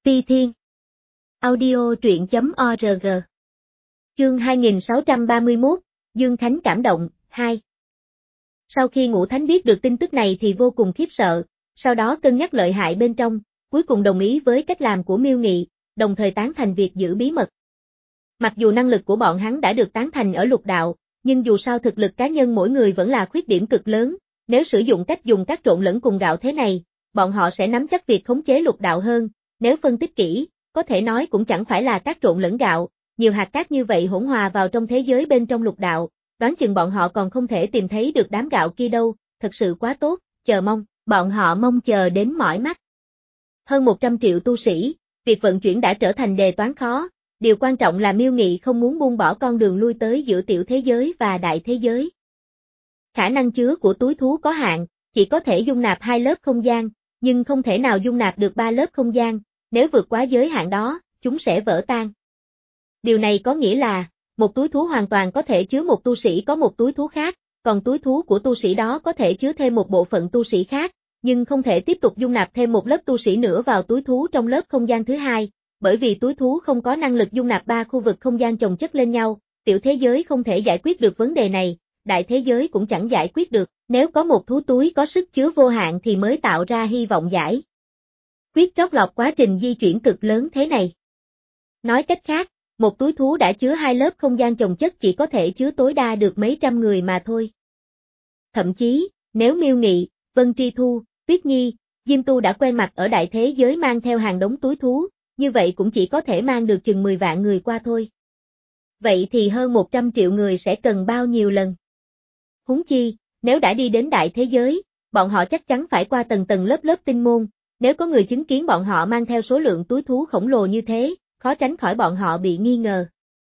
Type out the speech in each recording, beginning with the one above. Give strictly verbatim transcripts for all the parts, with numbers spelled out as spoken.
Ti Thiên. Audio truyện chấm org. Chương hai nghìn sáu trăm ba mươi mốt, Dương Khánh cảm động, hai. Sau khi Ngũ Thánh biết được tin tức này thì vô cùng khiếp sợ, sau đó cân nhắc lợi hại bên trong, cuối cùng đồng ý với cách làm của Miêu Nghị, đồng thời tán thành việc giữ bí mật. Mặc dù năng lực của bọn hắn đã được tán thành ở lục đạo, nhưng dù sao thực lực cá nhân mỗi người vẫn là khuyết điểm cực lớn, nếu sử dụng cách dùng các trộn lẫn cùng gạo thế này, bọn họ sẽ nắm chắc việc khống chế lục đạo hơn, nếu phân tích kỹ, có thể nói cũng chẳng phải là cát trộn lẫn gạo, nhiều hạt cát như vậy hỗn hòa vào trong thế giới bên trong lục đạo, đoán chừng bọn họ còn không thể tìm thấy được đám gạo kia đâu, thật sự quá tốt, chờ mong, bọn họ mong chờ đến mỏi mắt. Hơn một trăm triệu tu sĩ, việc vận chuyển đã trở thành đề toán khó, điều quan trọng là Miêu Nghị không muốn buông bỏ con đường lui tới giữa tiểu thế giới và đại thế giới. Khả năng chứa của túi thú có hạn, chỉ có thể dung nạp hai lớp không gian, nhưng không thể nào dung nạp được ba lớp không gian, nếu vượt quá giới hạn đó, chúng sẽ vỡ tan. Điều này có nghĩa là, một túi thú hoàn toàn có thể chứa một tu sĩ có một túi thú khác, còn túi thú của tu sĩ đó có thể chứa thêm một bộ phận tu sĩ khác, nhưng không thể tiếp tục dung nạp thêm một lớp tu sĩ nữa vào túi thú trong lớp không gian thứ hai, bởi vì túi thú không có năng lực dung nạp ba khu vực không gian chồng chất lên nhau, tiểu thế giới không thể giải quyết được vấn đề này, đại thế giới cũng chẳng giải quyết được, nếu có một thú túi có sức chứa vô hạn thì mới tạo ra hy vọng giải quyết trót lọt quá trình di chuyển cực lớn thế này. Nói cách khác, một túi thú đã chứa hai lớp không gian chồng chất chỉ có thể chứa tối đa được mấy trăm người mà thôi. Thậm chí, nếu Miêu Nghị, Vân Tri Thu, Tuyết Nhi, Diêm Tu đã quen mặt ở đại thế giới mang theo hàng đống túi thú, như vậy cũng chỉ có thể mang được chừng mười vạn người qua thôi. Vậy thì hơn một trăm triệu người sẽ cần bao nhiêu lần? Huống chi, nếu đã đi đến đại thế giới, bọn họ chắc chắn phải qua tầng tầng lớp lớp tinh môn, nếu có người chứng kiến bọn họ mang theo số lượng túi thú khổng lồ như thế, khó tránh khỏi bọn họ bị nghi ngờ.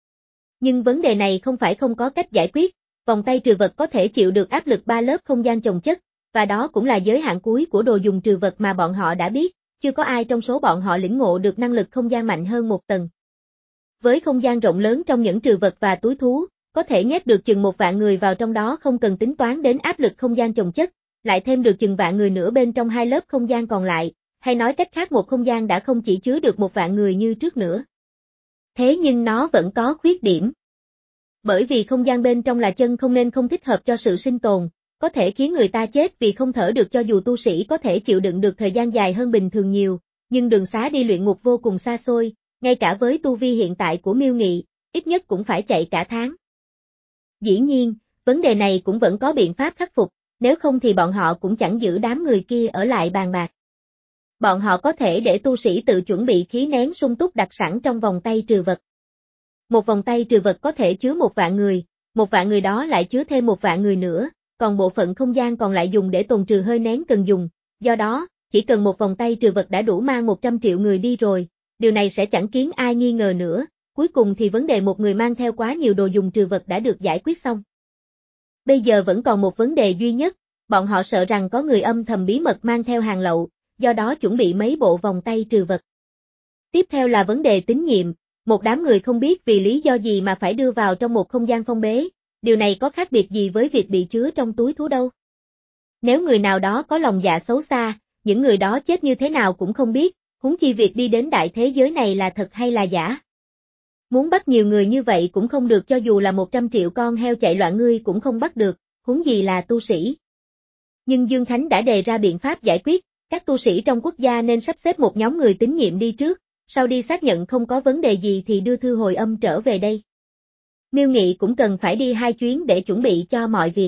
Nhưng vấn đề này không phải không có cách giải quyết, vòng tay trừ vật có thể chịu được áp lực ba lớp không gian chồng chất, và đó cũng là giới hạn cuối của đồ dùng trừ vật mà bọn họ đã biết, chưa có ai trong số bọn họ lĩnh ngộ được năng lực không gian mạnh hơn một tầng. Với không gian rộng lớn trong những trừ vật và túi thú, có thể nhét được chừng một vạn người vào trong đó không cần tính toán đến áp lực không gian chồng chất, lại thêm được chừng vạn người nữa bên trong hai lớp không gian còn lại, hay nói cách khác một không gian đã không chỉ chứa được một vạn người như trước nữa. Thế nhưng nó vẫn có khuyết điểm. Bởi vì không gian bên trong là chân không nên không thích hợp cho sự sinh tồn, có thể khiến người ta chết vì không thở được cho dù tu sĩ có thể chịu đựng được thời gian dài hơn bình thường nhiều, nhưng đường xá đi luyện ngục vô cùng xa xôi, ngay cả với tu vi hiện tại của Miêu Nghị, ít nhất cũng phải chạy cả tháng. Dĩ nhiên, vấn đề này cũng vẫn có biện pháp khắc phục, nếu không thì bọn họ cũng chẳng giữ đám người kia ở lại bàn bạc. Bọn họ có thể để tu sĩ tự chuẩn bị khí nén sung túc đặt sẵn trong vòng tay trừ vật. Một vòng tay trừ vật có thể chứa một vạn người, một vạn người đó lại chứa thêm một vạn người nữa, còn bộ phận không gian còn lại dùng để tồn trừ hơi nén cần dùng, do đó, chỉ cần một vòng tay trừ vật đã đủ mang một trăm triệu người đi rồi, điều này sẽ chẳng khiến ai nghi ngờ nữa, cuối cùng thì vấn đề một người mang theo quá nhiều đồ dùng trừ vật đã được giải quyết xong. Bây giờ vẫn còn một vấn đề duy nhất, bọn họ sợ rằng có người âm thầm bí mật mang theo hàng lậu, do đó chuẩn bị mấy bộ vòng tay trừ vật. Tiếp theo là vấn đề tín nhiệm, một đám người không biết vì lý do gì mà phải đưa vào trong một không gian phong bế, điều này có khác biệt gì với việc bị chứa trong túi thú đâu. Nếu người nào đó có lòng dạ xấu xa, những người đó chết như thế nào cũng không biết, huống chi việc đi đến đại thế giới này là thật hay là giả. Muốn bắt nhiều người như vậy cũng không được, cho dù là một trăm triệu con heo chạy loạn ngươi cũng không bắt được, huống gì là tu sĩ. Nhưng Dương Khánh đã đề ra biện pháp giải quyết, các tu sĩ trong quốc gia nên sắp xếp một nhóm người tín nhiệm đi trước, sau đi xác nhận không có vấn đề gì thì đưa thư hồi âm trở về đây. Miêu Nghị cũng cần phải đi hai chuyến để chuẩn bị cho mọi việc.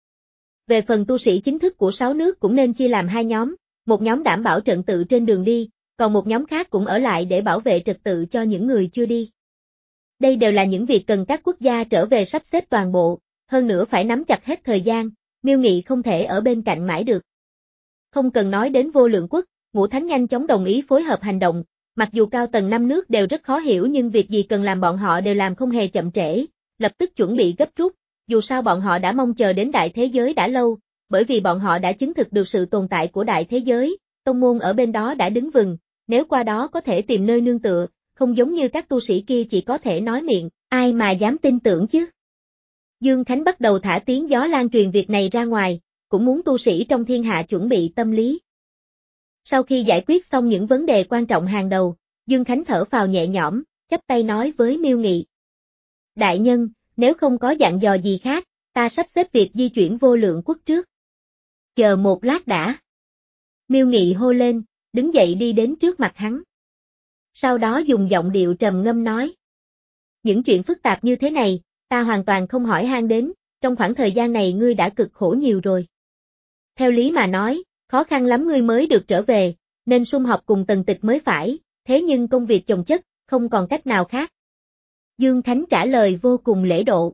Về phần tu sĩ chính thức của sáu nước cũng nên chia làm hai nhóm, một nhóm đảm bảo trật tự trên đường đi, còn một nhóm khác cũng ở lại để bảo vệ trật tự cho những người chưa đi. Đây đều là những việc cần các quốc gia trở về sắp xếp toàn bộ, hơn nữa phải nắm chặt hết thời gian, Miêu Nghị không thể ở bên cạnh mãi được. Không cần nói đến Vô Lượng Quốc, Ngũ Thánh nhanh chóng đồng ý phối hợp hành động, mặc dù cao tầng năm nước đều rất khó hiểu nhưng việc gì cần làm bọn họ đều làm không hề chậm trễ, lập tức chuẩn bị gấp rút, dù sao bọn họ đã mong chờ đến đại thế giới đã lâu, bởi vì bọn họ đã chứng thực được sự tồn tại của đại thế giới, tông môn ở bên đó đã đứng vững, nếu qua đó có thể tìm nơi nương tựa, không giống như các tu sĩ kia chỉ có thể nói miệng, ai mà dám tin tưởng chứ. Dương Khánh bắt đầu thả tiếng gió lan truyền việc này ra ngoài, cũng muốn tu sĩ trong thiên hạ chuẩn bị tâm lý. Sau khi giải quyết xong những vấn đề quan trọng hàng đầu, Dương Khánh thở phào nhẹ nhõm, chắp tay nói với Miêu Nghị. Đại nhân, nếu không có dặn dò gì khác, ta sắp xếp việc di chuyển Vô Lượng Quốc trước. Chờ một lát đã. Miêu Nghị hô lên, đứng dậy đi đến trước mặt hắn. Sau đó dùng giọng điệu trầm ngâm nói. Những chuyện phức tạp như thế này, ta hoàn toàn không hỏi han đến, trong khoảng thời gian này ngươi đã cực khổ nhiều rồi. Theo lý mà nói, khó khăn lắm ngươi mới được trở về, nên sum họp cùng Tần Tịch mới phải, thế nhưng công việc chồng chất, không còn cách nào khác. Dương Khánh trả lời vô cùng lễ độ.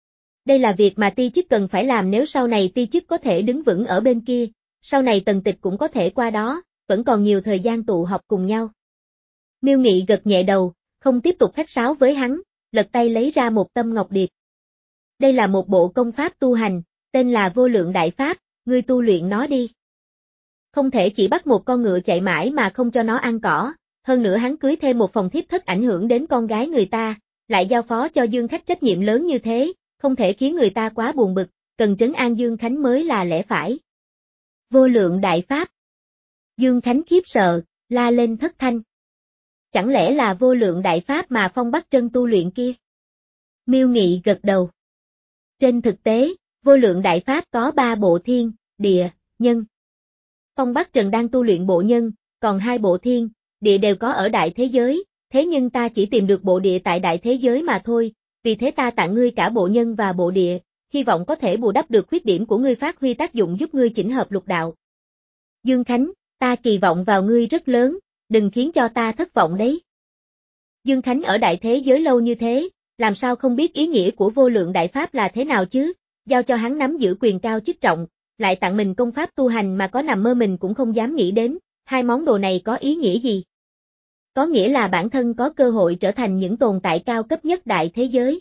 Đây là việc mà ti chức cần phải làm nếu sau này ti chức có thể đứng vững ở bên kia, sau này Tần Tịch cũng có thể qua đó, vẫn còn nhiều thời gian tụ họp cùng nhau. Miêu Nghị gật nhẹ đầu, không tiếp tục khách sáo với hắn, lật tay lấy ra một tâm ngọc điệp. Đây là một bộ công pháp tu hành, tên là Vô Lượng Đại Pháp, ngươi tu luyện nó đi. Không thể chỉ bắt một con ngựa chạy mãi mà không cho nó ăn cỏ, hơn nữa hắn cưới thêm một phòng thiếp thất ảnh hưởng đến con gái người ta, lại giao phó cho Dương Khách trách nhiệm lớn như thế, không thể khiến người ta quá buồn bực, cần trấn an Dương Khánh mới là lẽ phải. Vô Lượng Đại Pháp. Dương Khánh khiếp sợ, la lên thất thanh. Chẳng lẽ là Vô Lượng Đại Pháp mà Phong Bắc Trân tu luyện kia? Miêu Nghị gật đầu. Trên thực tế, Vô Lượng Đại Pháp có ba bộ thiên, địa, nhân. Phong Bắc Trần đang tu luyện bộ nhân, còn hai bộ thiên, địa đều có ở đại thế giới, thế nhưng ta chỉ tìm được bộ địa tại đại thế giới mà thôi, vì thế ta tặng ngươi cả bộ nhân và bộ địa, hy vọng có thể bù đắp được khuyết điểm của ngươi phát huy tác dụng giúp ngươi chỉnh hợp lục đạo. Dương Khánh, ta kỳ vọng vào ngươi rất lớn, đừng khiến cho ta thất vọng đấy. Dương Khánh ở đại thế giới lâu như thế, làm sao không biết ý nghĩa của Vô Lượng Đại Pháp là thế nào chứ, giao cho hắn nắm giữ quyền cao chức trọng, lại tặng mình công pháp tu hành mà có nằm mơ mình cũng không dám nghĩ đến, hai món đồ này có ý nghĩa gì? Có nghĩa là bản thân có cơ hội trở thành những tồn tại cao cấp nhất đại thế giới.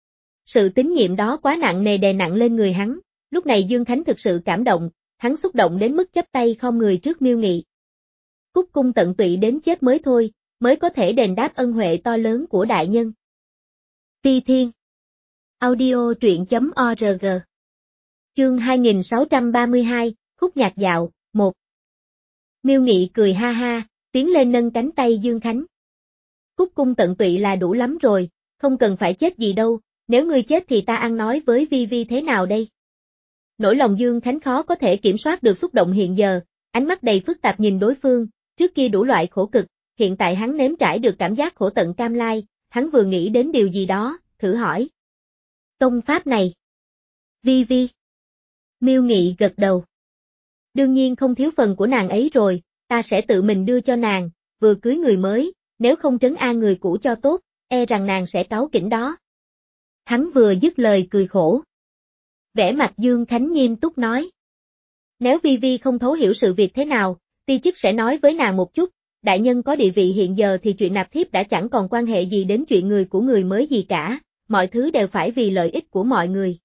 Sự tín nhiệm đó quá nặng nề đè nặng lên người hắn, lúc này Dương Khánh thực sự cảm động, hắn xúc động đến mức chắp tay khom người trước Miêu Nghị. Cúc cung tận tụy đến chết mới thôi, mới có thể đền đáp ân huệ to lớn của đại nhân. Ti Thiên. Audio truyện chấm org. Chương hai nghìn sáu trăm ba mươi hai, khúc nhạc dạo, một. Miêu Nghị cười ha ha, tiến lên nâng cánh tay Dương Khánh. Cúc cung tận tụy là đủ lắm rồi, không cần phải chết gì đâu, nếu ngươi chết thì ta ăn nói với Vi Vi thế nào đây? Nỗi lòng Dương Khánh khó có thể kiểm soát được xúc động hiện giờ, ánh mắt đầy phức tạp nhìn đối phương, trước kia đủ loại khổ cực, hiện tại hắn nếm trải được cảm giác khổ tận cam lai, hắn vừa nghĩ đến điều gì đó, thử hỏi. Công pháp này. Vi Vi. Miêu Nghị gật đầu. Đương nhiên không thiếu phần của nàng ấy rồi, ta sẽ tự mình đưa cho nàng, vừa cưới người mới, nếu không trấn an người cũ cho tốt, e rằng nàng sẽ cáu kỉnh đó. Hắn vừa dứt lời cười khổ. Vẻ mặt Dương Khánh nghiêm túc nói. Nếu Vi Vi không thấu hiểu sự việc thế nào, ti chức sẽ nói với nàng một chút, đại nhân có địa vị hiện giờ thì chuyện nạp thiếp đã chẳng còn quan hệ gì đến chuyện người của người mới gì cả, mọi thứ đều phải vì lợi ích của mọi người.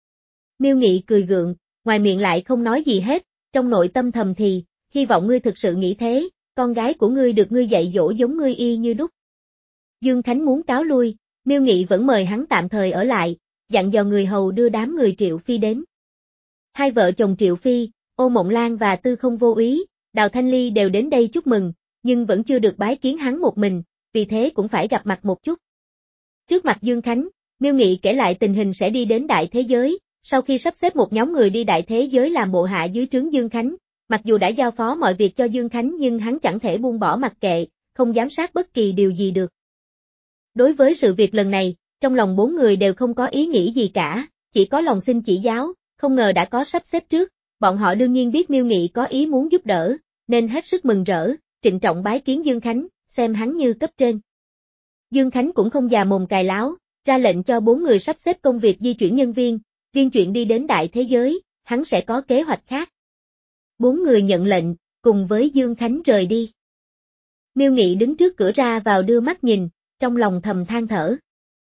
Miêu Nghị cười gượng, ngoài miệng lại không nói gì hết, trong nội tâm thầm thì, hy vọng ngươi thực sự nghĩ thế, con gái của ngươi được ngươi dạy dỗ giống ngươi y như đúc. Dương Khánh muốn cáo lui, Miêu Nghị vẫn mời hắn tạm thời ở lại, dặn dò người hầu đưa đám người Triệu Phi đến. Hai vợ chồng Triệu Phi, Ô Mộng Lan và Tư Không Vô Úy, Đào Thanh Ly đều đến đây chúc mừng, nhưng vẫn chưa được bái kiến hắn một mình, vì thế cũng phải gặp mặt một chút. Trước mặt Dương Khánh, Miêu Nghị kể lại tình hình sẽ đi đến đại thế giới, sau khi sắp xếp một nhóm người đi đại thế giới làm bộ hạ dưới trướng Dương Khánh, mặc dù đã giao phó mọi việc cho Dương Khánh nhưng hắn chẳng thể buông bỏ mặc kệ, không giám sát bất kỳ điều gì được. Đối với sự việc lần này, trong lòng bốn người đều không có ý nghĩ gì cả, chỉ có lòng xin chỉ giáo, không ngờ đã có sắp xếp trước, bọn họ đương nhiên biết Miêu Nghị có ý muốn giúp đỡ, nên hết sức mừng rỡ, trịnh trọng bái kiến Dương Khánh, xem hắn như cấp trên. Dương Khánh cũng không già mồm cài láo, ra lệnh cho bốn người sắp xếp công việc di chuyển nhân viên, riêng chuyện đi đến đại thế giới, hắn sẽ có kế hoạch khác. Bốn người nhận lệnh, cùng với Dương Khánh rời đi. Miêu Nghị đứng trước cửa ra vào đưa mắt nhìn, trong lòng thầm than thở.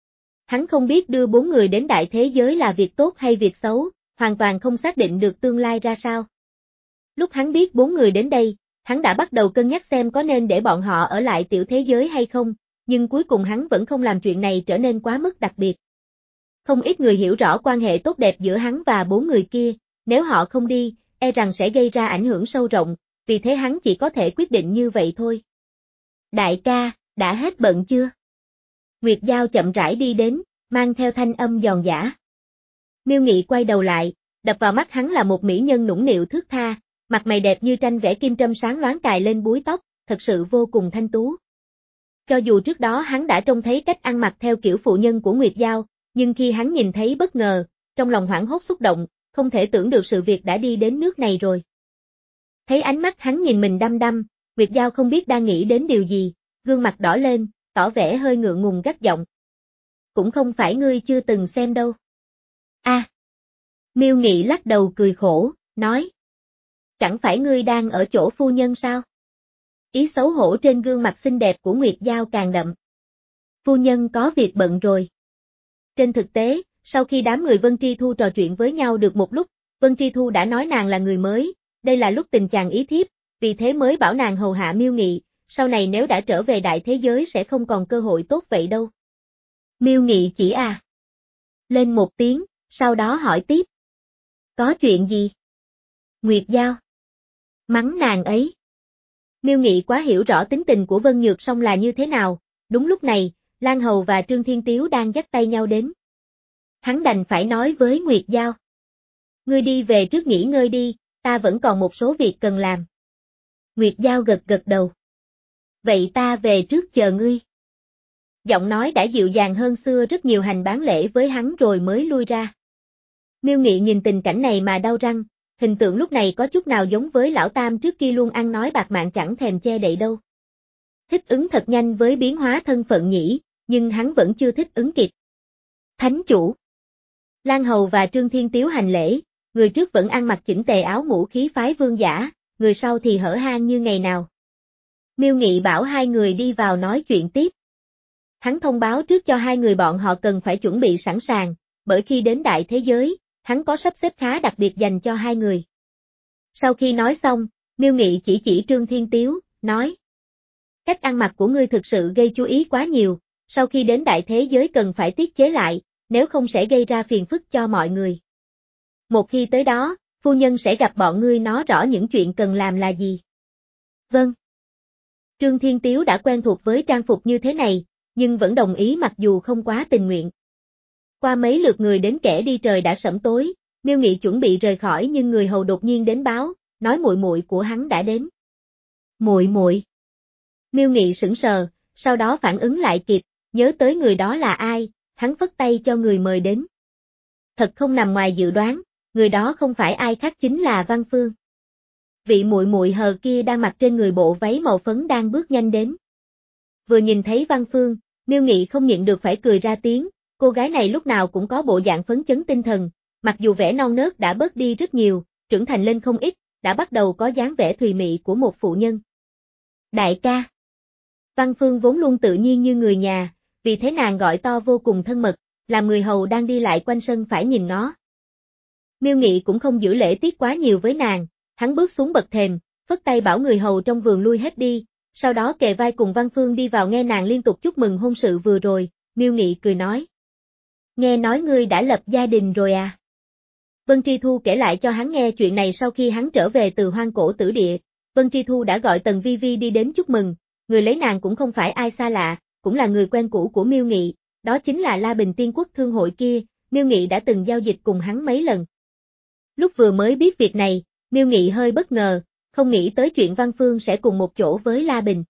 Hắn không biết đưa bốn người đến đại thế giới là việc tốt hay việc xấu, hoàn toàn không xác định được tương lai ra sao. Lúc hắn biết bốn người đến đây, hắn đã bắt đầu cân nhắc xem có nên để bọn họ ở lại tiểu thế giới hay không, nhưng cuối cùng hắn vẫn không làm chuyện này trở nên quá mức đặc biệt. Không ít người hiểu rõ quan hệ tốt đẹp giữa hắn và bốn người kia, nếu họ không đi, e rằng sẽ gây ra ảnh hưởng sâu rộng, vì thế hắn chỉ có thể quyết định như vậy thôi. Đại ca, Đã hết bận chưa? Nguyệt Giao chậm rãi đi đến, mang theo thanh âm giòn giã. Miêu Nghị quay đầu lại, đập vào mắt hắn là một mỹ nhân nũng nịu thướt tha, mặt mày đẹp như tranh vẽ kim trâm sáng loáng cài lên búi tóc, thật sự vô cùng thanh tú. Cho dù trước đó hắn đã trông thấy cách ăn mặc theo kiểu phụ nhân của Nguyệt Giao, nhưng khi hắn nhìn thấy bất ngờ, trong lòng hoảng hốt xúc động, không thể tưởng được sự việc đã đi đến nước này rồi. Thấy ánh mắt hắn nhìn mình đăm đăm, Nguyệt Giao không biết đang nghĩ đến điều gì, gương mặt đỏ lên, tỏ vẻ hơi ngượng ngùng gắt giọng. Cũng không phải ngươi chưa từng xem đâu. A. À. Miêu Nghị lắc đầu cười khổ, nói. Chẳng phải ngươi đang ở chỗ phu nhân sao? Ý xấu hổ trên gương mặt xinh đẹp của Nguyệt Giao càng đậm. Phu nhân có việc bận rồi. Trên thực tế, sau khi đám người Vân Tri Thu trò chuyện với nhau được một lúc, Vân Tri Thu đã nói nàng là người mới, đây là lúc tình chàng ý thiếp, vì thế mới bảo nàng hầu hạ Miêu Nghị, sau này nếu đã trở về đại thế giới sẽ không còn cơ hội tốt vậy đâu. Miêu Nghị chỉ à. Lên một tiếng, sau đó hỏi tiếp. Có chuyện gì? Nguyệt Giao. Mắng nàng ấy. Miêu Nghị quá hiểu rõ tính tình của Vân Nhược Song là như thế nào, đúng lúc này, Lan Hầu và Trương Thiên Tiếu đang dắt tay nhau đến. Hắn đành phải nói với Nguyệt Giao. Ngươi đi về trước nghỉ ngơi đi, ta vẫn còn một số việc cần làm. Nguyệt Giao gật gật đầu. Vậy ta về trước chờ ngươi. Giọng nói đã dịu dàng hơn xưa rất nhiều, hành bán lễ với hắn rồi mới lui ra. Miêu Nghị nhìn tình cảnh này mà đau răng, hình tượng lúc này có chút nào giống với lão tam trước kia luôn ăn nói bạc mạng chẳng thèm che đậy đâu. Thích ứng thật nhanh với biến hóa thân phận nhỉ, nhưng hắn vẫn chưa thích ứng kịp. Thánh chủ. Lan Hầu và Trương Thiên Tiếu hành lễ, người trước vẫn ăn mặc chỉnh tề áo mũ khí phái vương giả, người sau thì hở hang như ngày nào. Miêu Nghị bảo hai người đi vào nói chuyện tiếp. Hắn thông báo trước cho hai người bọn họ cần phải chuẩn bị sẵn sàng, bởi khi đến đại thế giới, hắn có sắp xếp khá đặc biệt dành cho hai người. Sau khi nói xong, Miêu Nghị chỉ chỉ Trương Thiên Tiếu, nói. Cách ăn mặc của ngươi thực sự gây chú ý quá nhiều, sau khi đến đại thế giới cần phải tiết chế lại, nếu không sẽ gây ra phiền phức cho mọi người. Một khi tới đó, phu nhân sẽ gặp bọn ngươi nói rõ những chuyện cần làm là gì. Vâng. Trương Thiên Tiếu đã quen thuộc với trang phục như thế này, nhưng vẫn đồng ý mặc dù không quá tình nguyện. Qua mấy lượt người đến kẻ đi trời đã sẫm tối, Miêu Nghị chuẩn bị rời khỏi nhưng người hầu đột nhiên đến báo, nói muội muội của hắn đã đến. Muội muội. Miêu Nghị sững sờ, sau đó phản ứng lại kịp, nhớ tới người đó là ai, hắn phất tay cho người mời đến. Thật không nằm ngoài dự đoán, người đó không phải ai khác chính là Văn Phương. Vị muội muội hờ kia đang mặc trên người bộ váy màu phấn đang bước nhanh đến. Vừa nhìn thấy Văn Phương, Miêu Nghị không nhịn được phải cười ra tiếng, cô gái này lúc nào cũng có bộ dạng phấn chấn tinh thần, mặc dù vẻ non nớt đã bớt đi rất nhiều, trưởng thành lên không ít, đã bắt đầu có dáng vẻ thùy mị của một phụ nhân. Đại ca. Văn Phương vốn luôn tự nhiên như người nhà, vì thế nàng gọi to vô cùng thân mật, làm người hầu đang đi lại quanh sân phải nhìn ngó. Miêu Nghị cũng không giữ lễ tiết quá nhiều với nàng, hắn bước xuống bậc thềm, phất tay bảo người hầu trong vườn lui hết đi, sau đó kề vai cùng Văn Phương đi vào nghe nàng liên tục chúc mừng hôn sự vừa rồi, Miêu Nghị cười nói. Nghe nói ngươi đã lập gia đình rồi à? Vân Tri Thu kể lại cho hắn nghe chuyện này sau khi hắn trở về từ hoang cổ tử địa, Vân Tri Thu đã gọi Tần Vi Vi đi đến chúc mừng, người lấy nàng cũng không phải ai xa lạ, cũng là người quen cũ của Miêu Nghị, đó chính là La Bình Tiên Quốc thương hội kia, Miêu Nghị đã từng giao dịch cùng hắn mấy lần. Lúc vừa mới biết việc này, Miêu Nghị hơi bất ngờ, không nghĩ tới chuyện Văn Phương sẽ cùng một chỗ với La Bình.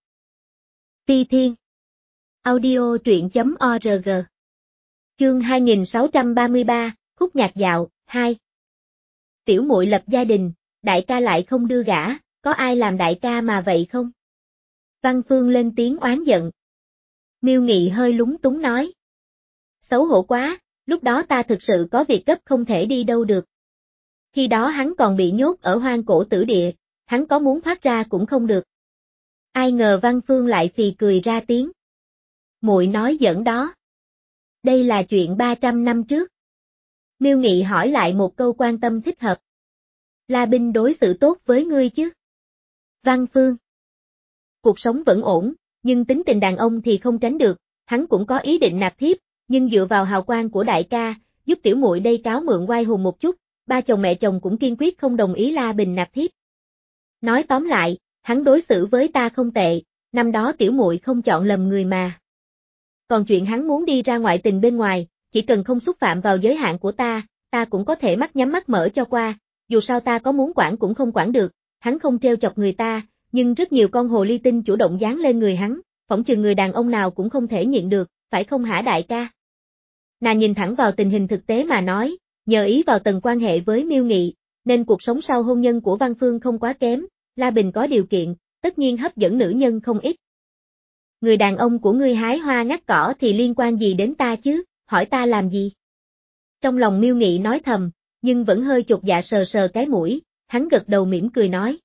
Ti Thiên. Audio truyện chấm org. Chương hai nghìn sáu trăm ba mươi ba, khúc nhạc dạo, hai. Tiểu muội lập gia đình, đại ca lại không đưa gả, có ai làm đại ca mà vậy không? Văn Phương lên tiếng oán giận. Miêu Nghị hơi lúng túng nói. Xấu hổ quá, lúc đó ta thực sự có việc gấp không thể đi đâu được. Khi đó hắn còn bị nhốt ở hoang cổ tử địa, hắn có muốn thoát ra cũng không được. Ai ngờ Văn Phương lại phì cười ra tiếng. Muội nói giỡn đó. Đây là chuyện ba trăm năm trước. Miêu Nghị hỏi lại một câu quan tâm thích hợp. La Binh đối xử tốt với ngươi chứ? Văn Phương. Cuộc sống vẫn ổn, nhưng tính tình đàn ông thì không tránh được, hắn cũng có ý định nạp thiếp, nhưng dựa vào hào quang của đại ca, giúp tiểu muội đây cáo mượn oai hùng một chút, ba chồng mẹ chồng cũng kiên quyết không đồng ý La Bình nạp thiếp. Nói tóm lại, hắn đối xử với ta không tệ, năm đó tiểu muội không chọn lầm người mà. Còn chuyện hắn muốn đi ra ngoại tình bên ngoài, chỉ cần không xúc phạm vào giới hạn của ta, ta cũng có thể mắt nhắm mắt mở cho qua, dù sao ta có muốn quản cũng không quản được, hắn không trêu chọc người ta, nhưng rất nhiều con hồ ly tinh chủ động dán lên người hắn, phỏng chừng người đàn ông nào cũng không thể nhịn được, phải không hả đại ca? Nàng nhìn thẳng vào tình hình thực tế mà nói, nhờ ý vào tầng quan hệ với Miêu Nghị, nên cuộc sống sau hôn nhân của Văn Phương không quá kém, La Bình có điều kiện, tất nhiên hấp dẫn nữ nhân không ít. Người đàn ông của ngươi hái hoa ngắt cỏ thì liên quan gì đến ta chứ, hỏi ta làm gì? Trong lòng Miêu Nghị nói thầm, nhưng vẫn hơi chột dạ sờ sờ cái mũi, hắn gật đầu mỉm cười nói.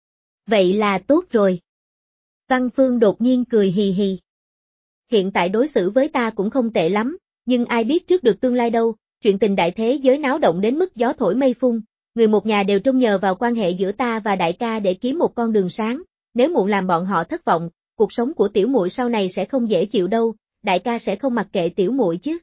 Vậy là tốt rồi. Văn Phương đột nhiên cười hì hì. Hiện tại đối xử với ta cũng không tệ lắm, nhưng ai biết trước được tương lai đâu, chuyện tình đại thế giới náo động đến mức gió thổi mây phun, người một nhà đều trông nhờ vào quan hệ giữa ta và đại ca để kiếm một con đường sáng, nếu muộn làm bọn họ thất vọng, cuộc sống của tiểu muội sau này sẽ không dễ chịu đâu, đại ca sẽ không mặc kệ tiểu muội chứ.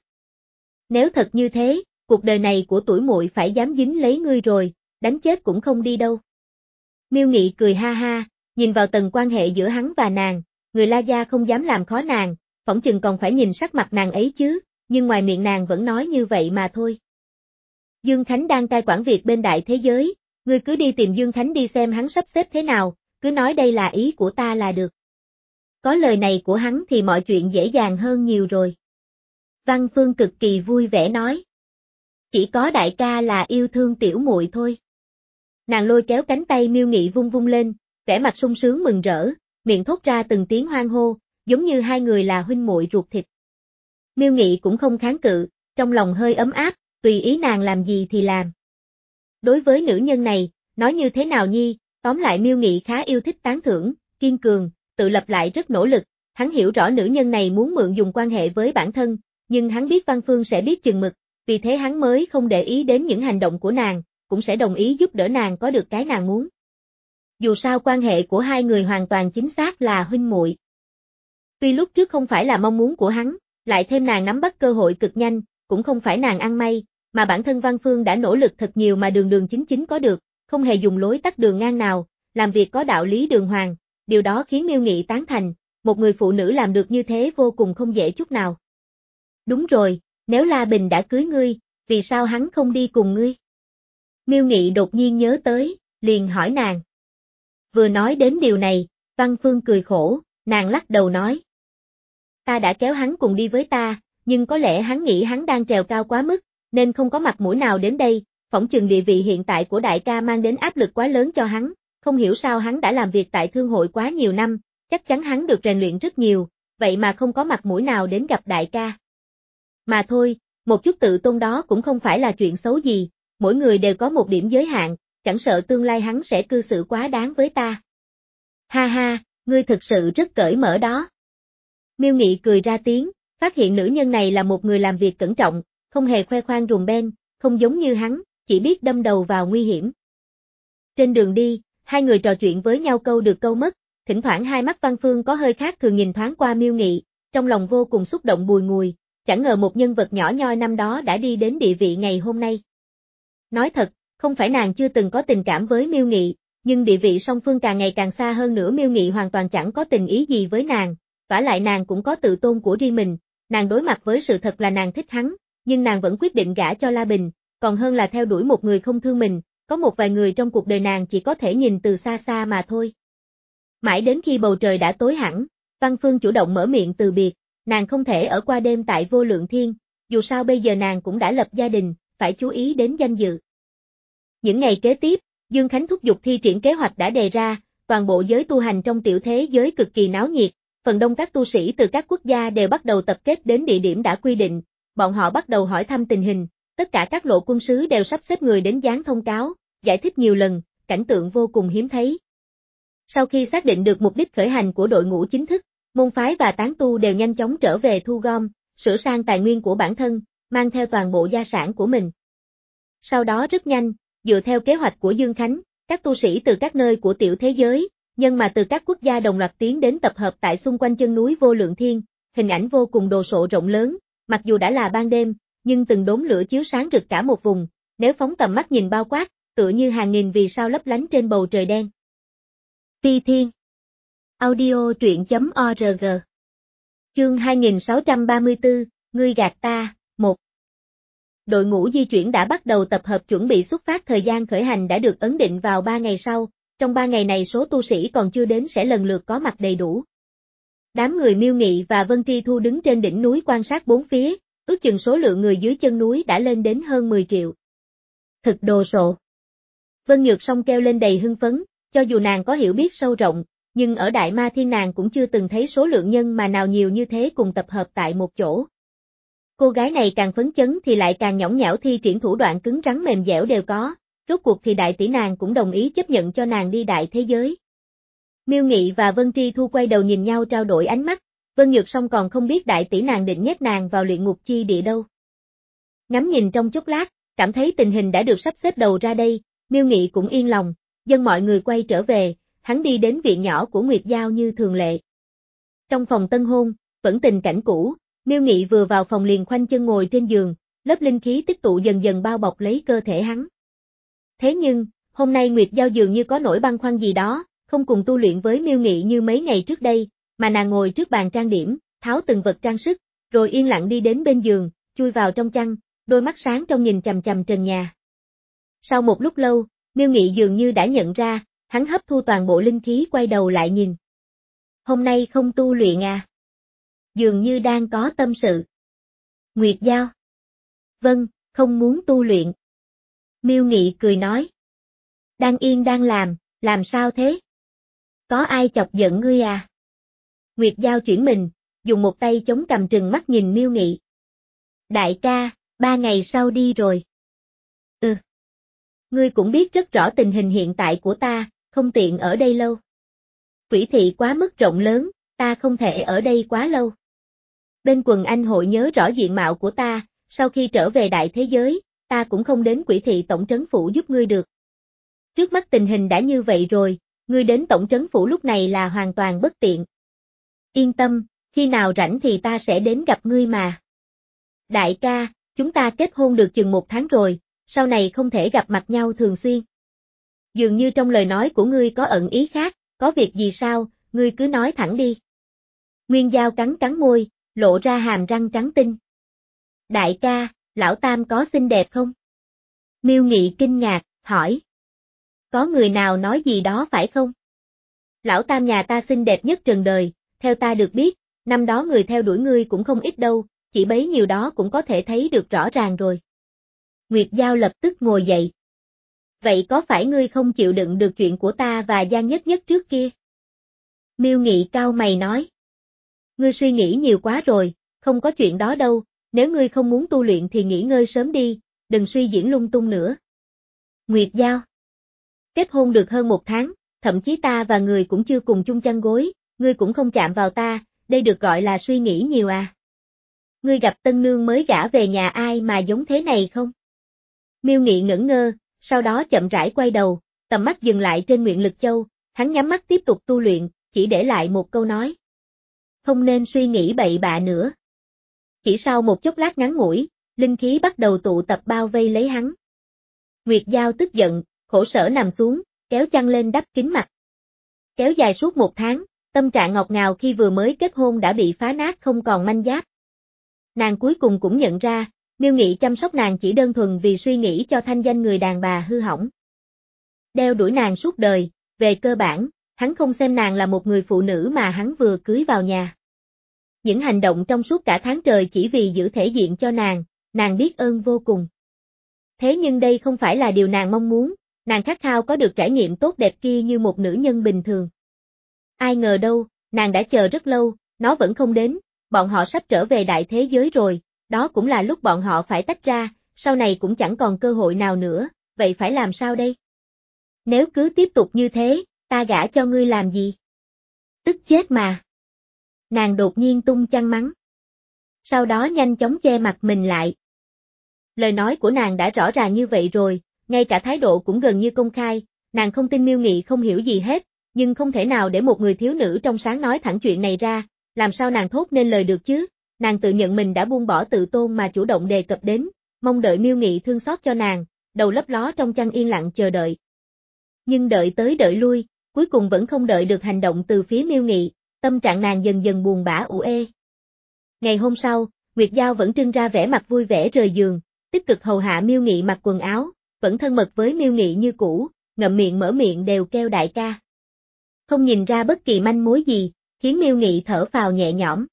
Nếu thật như thế, cuộc đời này của tuổi muội phải dám dính lấy ngươi rồi, đánh chết cũng không đi đâu. Miêu Nghị cười ha ha, nhìn vào tầng quan hệ giữa hắn và nàng, người La Gia không dám làm khó nàng, phỏng chừng còn phải nhìn sắc mặt nàng ấy chứ, nhưng ngoài miệng nàng vẫn nói như vậy mà thôi. Dương Khánh đang cai quản việc bên đại thế giới, ngươi cứ đi tìm Dương Khánh đi xem hắn sắp xếp thế nào, cứ nói đây là ý của ta là được. Có lời này của hắn thì mọi chuyện dễ dàng hơn nhiều rồi. Văn Phương cực kỳ vui vẻ nói. Chỉ có đại ca là yêu thương tiểu muội thôi. Nàng lôi kéo cánh tay Miêu Nghị vung vung lên, vẻ mặt sung sướng mừng rỡ, miệng thốt ra từng tiếng hoan hô, giống như hai người là huynh muội ruột thịt. Miêu Nghị cũng không kháng cự, trong lòng hơi ấm áp, tùy ý nàng làm gì thì làm. Đối với nữ nhân này, nói như thế nào nhi, tóm lại Miêu Nghị khá yêu thích tán thưởng, kiên cường, tự lập lại rất nỗ lực, hắn hiểu rõ nữ nhân này muốn mượn dùng quan hệ với bản thân, nhưng hắn biết Văn Phương sẽ biết chừng mực, vì thế hắn mới không để ý đến những hành động của nàng, cũng sẽ đồng ý giúp đỡ nàng có được cái nàng muốn. Dù sao quan hệ của hai người hoàn toàn chính xác là huynh muội. Tuy lúc trước không phải là mong muốn của hắn, lại thêm nàng nắm bắt cơ hội cực nhanh, cũng không phải nàng ăn may, mà bản thân Văn Phương đã nỗ lực thật nhiều mà đường đường chính chính có được, không hề dùng lối tắt đường ngang nào, làm việc có đạo lý đường hoàng, điều đó khiến Miêu Nghị tán thành, một người phụ nữ làm được như thế vô cùng không dễ chút nào. Đúng rồi, nếu La Bình đã cưới ngươi, vì sao hắn không đi cùng ngươi? Miêu Nghị đột nhiên nhớ tới, liền hỏi nàng. Vừa nói đến điều này, Văn Phương cười khổ, nàng lắc đầu nói. Ta đã kéo hắn cùng đi với ta, nhưng có lẽ hắn nghĩ hắn đang trèo cao quá mức, nên không có mặt mũi nào đến đây, phỏng chừng địa vị hiện tại của đại ca mang đến áp lực quá lớn cho hắn, không hiểu sao hắn đã làm việc tại thương hội quá nhiều năm, chắc chắn hắn được rèn luyện rất nhiều, vậy mà không có mặt mũi nào đến gặp đại ca. Mà thôi, một chút tự tôn đó cũng không phải là chuyện xấu gì, mỗi người đều có một điểm giới hạn, chẳng sợ tương lai hắn sẽ cư xử quá đáng với ta. Ha ha, ngươi thực sự rất cởi mở đó. Miêu Nghị cười ra tiếng, phát hiện nữ nhân này là một người làm việc cẩn trọng, không hề khoe khoang rùm beng, không giống như hắn, chỉ biết đâm đầu vào nguy hiểm. Trên đường đi, hai người trò chuyện với nhau câu được câu mất, thỉnh thoảng hai mắt Văn Phương có hơi khác thường nhìn thoáng qua Miêu Nghị, trong lòng vô cùng xúc động bùi ngùi, chẳng ngờ một nhân vật nhỏ nhoi năm đó đã đi đến địa vị ngày hôm nay. Nói thật, không phải nàng chưa từng có tình cảm với Miêu Nghị, nhưng địa vị song phương càng ngày càng xa hơn nữa. Miêu Nghị hoàn toàn chẳng có tình ý gì với nàng, vả lại nàng cũng có tự tôn của riêng mình, nàng đối mặt với sự thật là nàng thích hắn, nhưng nàng vẫn quyết định gả cho La Bình, còn hơn là theo đuổi một người không thương mình, có một vài người trong cuộc đời nàng chỉ có thể nhìn từ xa xa mà thôi. Mãi đến khi bầu trời đã tối hẳn, Văn Phương chủ động mở miệng từ biệt, nàng không thể ở qua đêm tại Vô Lượng Thiên, dù sao bây giờ nàng cũng đã lập gia đình, phải chú ý đến danh dự. Những ngày kế tiếp, Dương Khánh thúc giục thi triển kế hoạch đã đề ra, toàn bộ giới tu hành trong tiểu thế giới cực kỳ náo nhiệt, phần đông các tu sĩ từ các quốc gia đều bắt đầu tập kết đến địa điểm đã quy định, bọn họ bắt đầu hỏi thăm tình hình, tất cả các lộ quân sứ đều sắp xếp người đến dán thông cáo, giải thích nhiều lần, cảnh tượng vô cùng hiếm thấy. Sau khi xác định được mục đích khởi hành của đội ngũ chính thức, môn phái và tán tu đều nhanh chóng trở về thu gom, sửa sang tài nguyên của bản thân, mang theo toàn bộ gia sản của mình. Sau đó rất nhanh, dựa theo kế hoạch của Dương Khánh, các tu sĩ từ các nơi của tiểu thế giới, nhưng mà từ các quốc gia đồng loạt tiến đến tập hợp tại xung quanh chân núi Vô Lượng Thiên, hình ảnh vô cùng đồ sộ rộng lớn, mặc dù đã là ban đêm, nhưng từng đốm lửa chiếu sáng rực cả một vùng, nếu phóng tầm mắt nhìn bao quát, tựa như hàng nghìn vì sao lấp lánh trên bầu trời đen. Phi Thiên. Audio truyện chấm org. Chương hai nghìn sáu trăm ba mươi tư, ngươi gạt ta, một. Đội ngũ di chuyển đã bắt đầu tập hợp chuẩn bị xuất phát, thời gian khởi hành đã được ấn định vào ba ngày sau, trong ba ngày này số tu sĩ còn chưa đến sẽ lần lượt có mặt đầy đủ. Đám người Miêu Nghị và Vân Tri Thu đứng trên đỉnh núi quan sát bốn phía, ước chừng số lượng người dưới chân núi đã lên đến hơn mười triệu. Thực đồ sộ. Vân Nhược Song kêu lên đầy hưng phấn, cho dù nàng có hiểu biết sâu rộng, nhưng ở Đại Ma Thiên nàng cũng chưa từng thấy số lượng nhân mà nào nhiều như thế cùng tập hợp tại một chỗ. Cô gái này càng phấn chấn thì lại càng nhõng nhẽo, thi triển thủ đoạn cứng rắn mềm dẻo đều có, rốt cuộc thì đại tỷ nàng cũng đồng ý chấp nhận cho nàng đi đại thế giới. Miêu Nghị và Vân Tri Thu quay đầu nhìn nhau trao đổi ánh mắt, Vân Nhược Song còn không biết đại tỷ nàng định nhét nàng vào luyện ngục chi địa đâu. Ngắm nhìn trong chốc lát, cảm thấy tình hình đã được sắp xếp đầu ra đây, Miêu Nghị cũng yên lòng, dân mọi người quay trở về, hắn đi đến viện nhỏ của Nguyệt Giao như thường lệ. Trong phòng tân hôn, vẫn tình cảnh cũ, Miêu Nghị vừa vào phòng liền khoanh chân ngồi trên giường, lớp linh khí tích tụ dần dần bao bọc lấy cơ thể hắn. Thế nhưng, hôm nay Nguyệt Giao dường như có nỗi băn khoăn gì đó, không cùng tu luyện với Miêu Nghị như mấy ngày trước đây, mà nàng ngồi trước bàn trang điểm, tháo từng vật trang sức, rồi yên lặng đi đến bên giường, chui vào trong chăn, đôi mắt sáng trong nhìn chằm chằm trần nhà. Sau một lúc lâu, Miêu Nghị dường như đã nhận ra, hắn hấp thu toàn bộ linh khí quay đầu lại nhìn. Hôm nay không tu luyện à? Dường như đang có tâm sự. Nguyệt Giao. Vâng, không muốn tu luyện. Miêu Nghị cười nói. Đang yên đang làm, làm sao thế? Có ai chọc giận ngươi à? Nguyệt Giao chuyển mình, dùng một tay chống cằm trừng mắt nhìn Miêu Nghị. Đại ca, ba ngày sau đi rồi. Ừ. Ngươi cũng biết rất rõ tình hình hiện tại của ta, không tiện ở đây lâu. Quỷ thị quá mức rộng lớn, ta không thể ở đây quá lâu. Bên quần anh hội nhớ rõ diện mạo của ta, sau khi trở về đại thế giới, ta cũng không đến quỷ thị tổng trấn phủ giúp ngươi được. Trước mắt tình hình đã như vậy rồi, ngươi đến tổng trấn phủ lúc này là hoàn toàn bất tiện. Yên tâm, khi nào rảnh thì ta sẽ đến gặp ngươi mà. Đại ca, chúng ta kết hôn được chừng một tháng rồi, sau này không thể gặp mặt nhau thường xuyên. Dường như trong lời nói của ngươi có ẩn ý khác, có việc gì sao, ngươi cứ nói thẳng đi. Nguyên Giao cắn cắn môi, lộ ra hàm răng trắng tinh. Đại ca, lão Tam có xinh đẹp không? Miêu Nghị kinh ngạc, hỏi. Có người nào nói gì đó phải không? Lão Tam nhà ta xinh đẹp nhất trần đời, theo ta được biết, năm đó người theo đuổi ngươi cũng không ít đâu, chỉ bấy nhiêu đó cũng có thể thấy được rõ ràng rồi. Nguyệt Giao lập tức ngồi dậy. Vậy có phải ngươi không chịu đựng được chuyện của ta và Giang Nhất Nhất trước kia? Miêu Nghị cau mày nói. Ngươi suy nghĩ nhiều quá rồi, không có chuyện đó đâu, nếu ngươi không muốn tu luyện thì nghỉ ngơi sớm đi, đừng suy diễn lung tung nữa. Nguyệt Giao. Kết hôn được hơn một tháng, thậm chí ta và người cũng chưa cùng chung chăn gối, ngươi cũng không chạm vào ta, đây được gọi là suy nghĩ nhiều à? Ngươi gặp tân nương mới gả về nhà ai mà giống thế này không? Miêu Nghị ngẩn ngơ, sau đó chậm rãi quay đầu, tầm mắt dừng lại trên Nguyện Lực Châu, hắn nhắm mắt tiếp tục tu luyện, chỉ để lại một câu nói. Không nên suy nghĩ bậy bạ nữa. Chỉ sau một chốc lát ngắn ngủi, linh khí bắt đầu tụ tập bao vây lấy hắn. Nguyệt Giao tức giận, khổ sở nằm xuống, kéo chăn lên đắp kín mặt. Kéo dài suốt một tháng, tâm trạng ngọt ngào khi vừa mới kết hôn đã bị phá nát không còn manh giáp. Nàng cuối cùng cũng nhận ra, Miêu Nghị chăm sóc nàng chỉ đơn thuần vì suy nghĩ cho thanh danh người đàn bà hư hỏng. Đeo đuổi nàng suốt đời, về cơ bản, hắn không xem nàng là một người phụ nữ mà hắn vừa cưới vào nhà. Những hành động trong suốt cả tháng trời chỉ vì giữ thể diện cho nàng, nàng biết ơn vô cùng. Thế nhưng đây không phải là điều nàng mong muốn, nàng khát khao có được trải nghiệm tốt đẹp kia như một nữ nhân bình thường. Ai ngờ đâu, nàng đã chờ rất lâu, nó vẫn không đến, bọn họ sắp trở về đại thế giới rồi, đó cũng là lúc bọn họ phải tách ra, sau này cũng chẳng còn cơ hội nào nữa, vậy phải làm sao đây? Nếu cứ tiếp tục như thế, ta gả cho ngươi làm gì? Tức chết mà. Nàng đột nhiên tung chăn mắng. Sau đó nhanh chóng che mặt mình lại. Lời nói của nàng đã rõ ràng như vậy rồi, ngay cả thái độ cũng gần như công khai, nàng không tin Miêu Nghị không hiểu gì hết, nhưng không thể nào để một người thiếu nữ trong sáng nói thẳng chuyện này ra, làm sao nàng thốt nên lời được chứ, nàng tự nhận mình đã buông bỏ tự tôn mà chủ động đề cập đến, mong đợi Miêu Nghị thương xót cho nàng, đầu lấp ló trong chăn yên lặng chờ đợi. Nhưng đợi tới đợi lui, cuối cùng vẫn không đợi được hành động từ phía Miêu Nghị, tâm trạng nàng dần dần buồn bã ủ ê. Ngày hôm sau, Nguyệt Giao vẫn trưng ra vẻ mặt vui vẻ rời giường, tích cực hầu hạ Miêu Nghị mặc quần áo, vẫn thân mật với Miêu Nghị như cũ, ngậm miệng mở miệng đều kêu đại ca. Không nhìn ra bất kỳ manh mối gì, khiến Miêu Nghị thở phào nhẹ nhõm.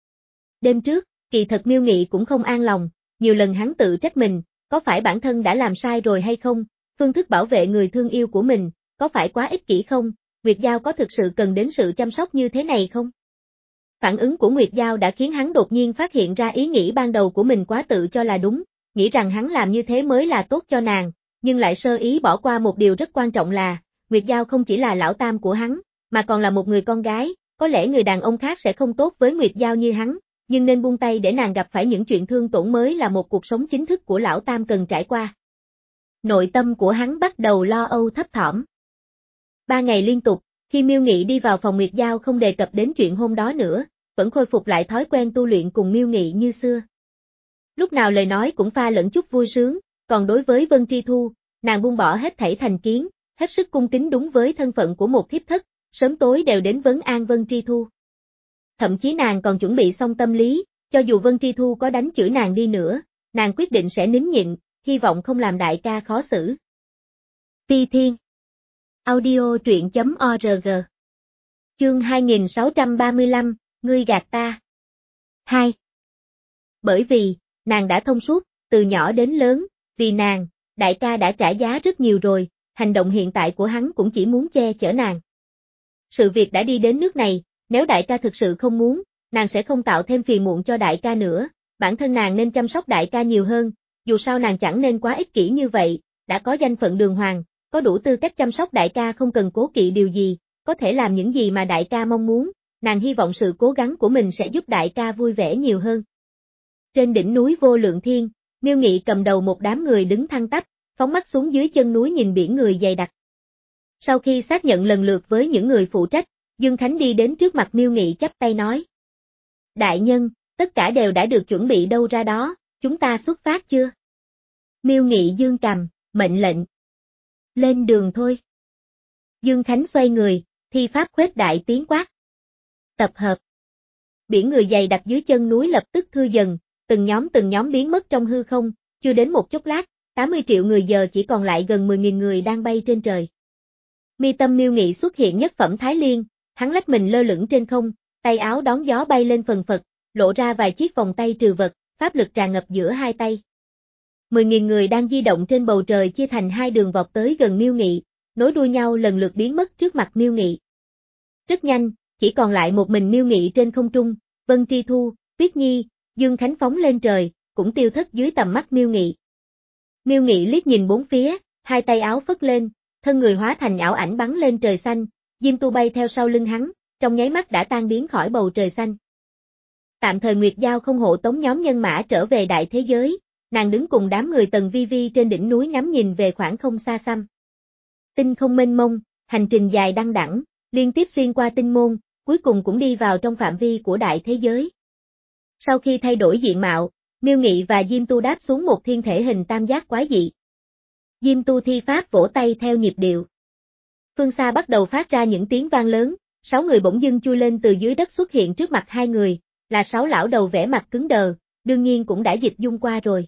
Đêm trước, kỳ thật Miêu Nghị cũng không an lòng, nhiều lần hắn tự trách mình, có phải bản thân đã làm sai rồi hay không, phương thức bảo vệ người thương yêu của mình, có phải quá ích kỷ không, Nguyệt Giao có thực sự cần đến sự chăm sóc như thế này không? Phản ứng của Nguyệt Giao đã khiến hắn đột nhiên phát hiện ra ý nghĩ ban đầu của mình quá tự cho là đúng, nghĩ rằng hắn làm như thế mới là tốt cho nàng, nhưng lại sơ ý bỏ qua một điều rất quan trọng là, Nguyệt Giao không chỉ là lão tam của hắn, mà còn là một người con gái, có lẽ người đàn ông khác sẽ không tốt với Nguyệt Giao như hắn, nhưng nên buông tay để nàng gặp phải những chuyện thương tổn mới là một cuộc sống chính thức của lão tam cần trải qua. Nội tâm của hắn bắt đầu lo âu thấp thỏm. Ba ngày liên tục, khi Miêu Nghị đi vào phòng Nguyệt Giao không đề cập đến chuyện hôm đó nữa, vẫn khôi phục lại thói quen tu luyện cùng Miêu Nghị như xưa. Lúc nào lời nói cũng pha lẫn chút vui sướng, còn đối với Vân Tri Thu, nàng buông bỏ hết thảy thành kiến, hết sức cung kính đúng với thân phận của một thiếp thất, sớm tối đều đến vấn an Vân Tri Thu. Thậm chí nàng còn chuẩn bị xong tâm lý, cho dù Vân Tri Thu có đánh chửi nàng đi nữa, nàng quyết định sẽ nín nhịn, hy vọng không làm đại ca khó xử. Ti Thiên Audio truyện chấm org Chương hai nghìn sáu trăm ba mươi lăm, ngươi gạt ta. hai. Bởi vì, nàng đã thông suốt, từ nhỏ đến lớn, vì nàng, đại ca đã trả giá rất nhiều rồi, hành động hiện tại của hắn cũng chỉ muốn che chở nàng. Sự việc đã đi đến nước này, nếu đại ca thực sự không muốn, nàng sẽ không tạo thêm phiền muộn cho đại ca nữa, bản thân nàng nên chăm sóc đại ca nhiều hơn, dù sao nàng chẳng nên quá ích kỷ như vậy, đã có danh phận đường hoàng, có đủ tư cách chăm sóc đại ca không cần cố kỵ điều gì, có thể làm những gì mà đại ca mong muốn, nàng hy vọng sự cố gắng của mình sẽ giúp đại ca vui vẻ nhiều hơn. Trên đỉnh núi Vô Lượng Thiên, Miêu Nghị cầm đầu một đám người đứng thẳng tắp, phóng mắt xuống dưới chân núi nhìn biển người dày đặc. Sau khi xác nhận lần lượt với những người phụ trách, Dương Khánh đi đến trước mặt Miêu Nghị chắp tay nói. Đại nhân, tất cả đều đã được chuẩn bị đâu ra đó, chúng ta xuất phát chưa? Miêu Nghị dương cầm, mệnh lệnh. Lên đường thôi. Dương Khánh xoay người, thi pháp khuếch đại tiếng quát. Tập hợp. Biển người dày đặc dưới chân núi lập tức thưa dần, từng nhóm từng nhóm biến mất trong hư không, chưa đến một chốc lát, tám mươi triệu người giờ chỉ còn lại gần mười nghìn người đang bay trên trời. Mi tâm Miêu Nghị xuất hiện nhất phẩm Thái Liên, hắn lách mình lơ lửng trên không, tay áo đón gió bay lên phần phật, lộ ra vài chiếc vòng tay trừ vật, pháp lực tràn ngập giữa hai tay. Mười nghìn người đang di động trên bầu trời chia thành hai đường vọt tới gần Miêu Nghị, nối đuôi nhau lần lượt biến mất trước mặt Miêu Nghị. Rất nhanh, chỉ còn lại một mình Miêu Nghị trên không trung, Vân Tri Thu, Tuyết Nhi, Dương Khánh phóng lên trời, cũng tiêu thất dưới tầm mắt Miêu Nghị. Miêu Nghị liếc nhìn bốn phía, hai tay áo phất lên, thân người hóa thành ảo ảnh bắn lên trời xanh, Diêm Tu bay theo sau lưng hắn, trong nháy mắt đã tan biến khỏi bầu trời xanh. Tạm thời Nguyệt Giao không hộ tống nhóm nhân mã trở về đại thế giới, nàng đứng cùng đám người Tần Vi Vi trên đỉnh núi ngắm nhìn về khoảng không xa xăm. Tinh không mênh mông, hành trình dài đăng đẳng, liên tiếp xuyên qua tinh môn, cuối cùng cũng đi vào trong phạm vi của đại thế giới. Sau khi thay đổi diện mạo, Miêu Nghị và Diêm Tu đáp xuống một thiên thể hình tam giác quái dị. Diêm Tu thi pháp vỗ tay theo nhịp điệu. Phương xa bắt đầu phát ra những tiếng vang lớn, sáu người bỗng dưng chui lên từ dưới đất xuất hiện trước mặt hai người, là sáu lão đầu vẻ mặt cứng đờ, đương nhiên cũng đã dịch dung qua rồi.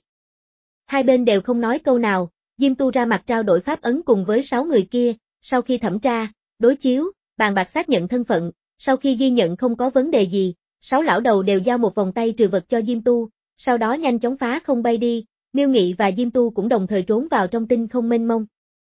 Hai bên đều không nói câu nào, Diêm Tu ra mặt trao đổi pháp ấn cùng với sáu người kia, sau khi thẩm tra, đối chiếu, bàn bạc xác nhận thân phận, sau khi ghi nhận không có vấn đề gì, sáu lão đầu đều giao một vòng tay trừ vật cho Diêm Tu, sau đó nhanh chóng phá không bay đi, Miêu Nghị và Diêm Tu cũng đồng thời trốn vào trong tinh không mênh mông.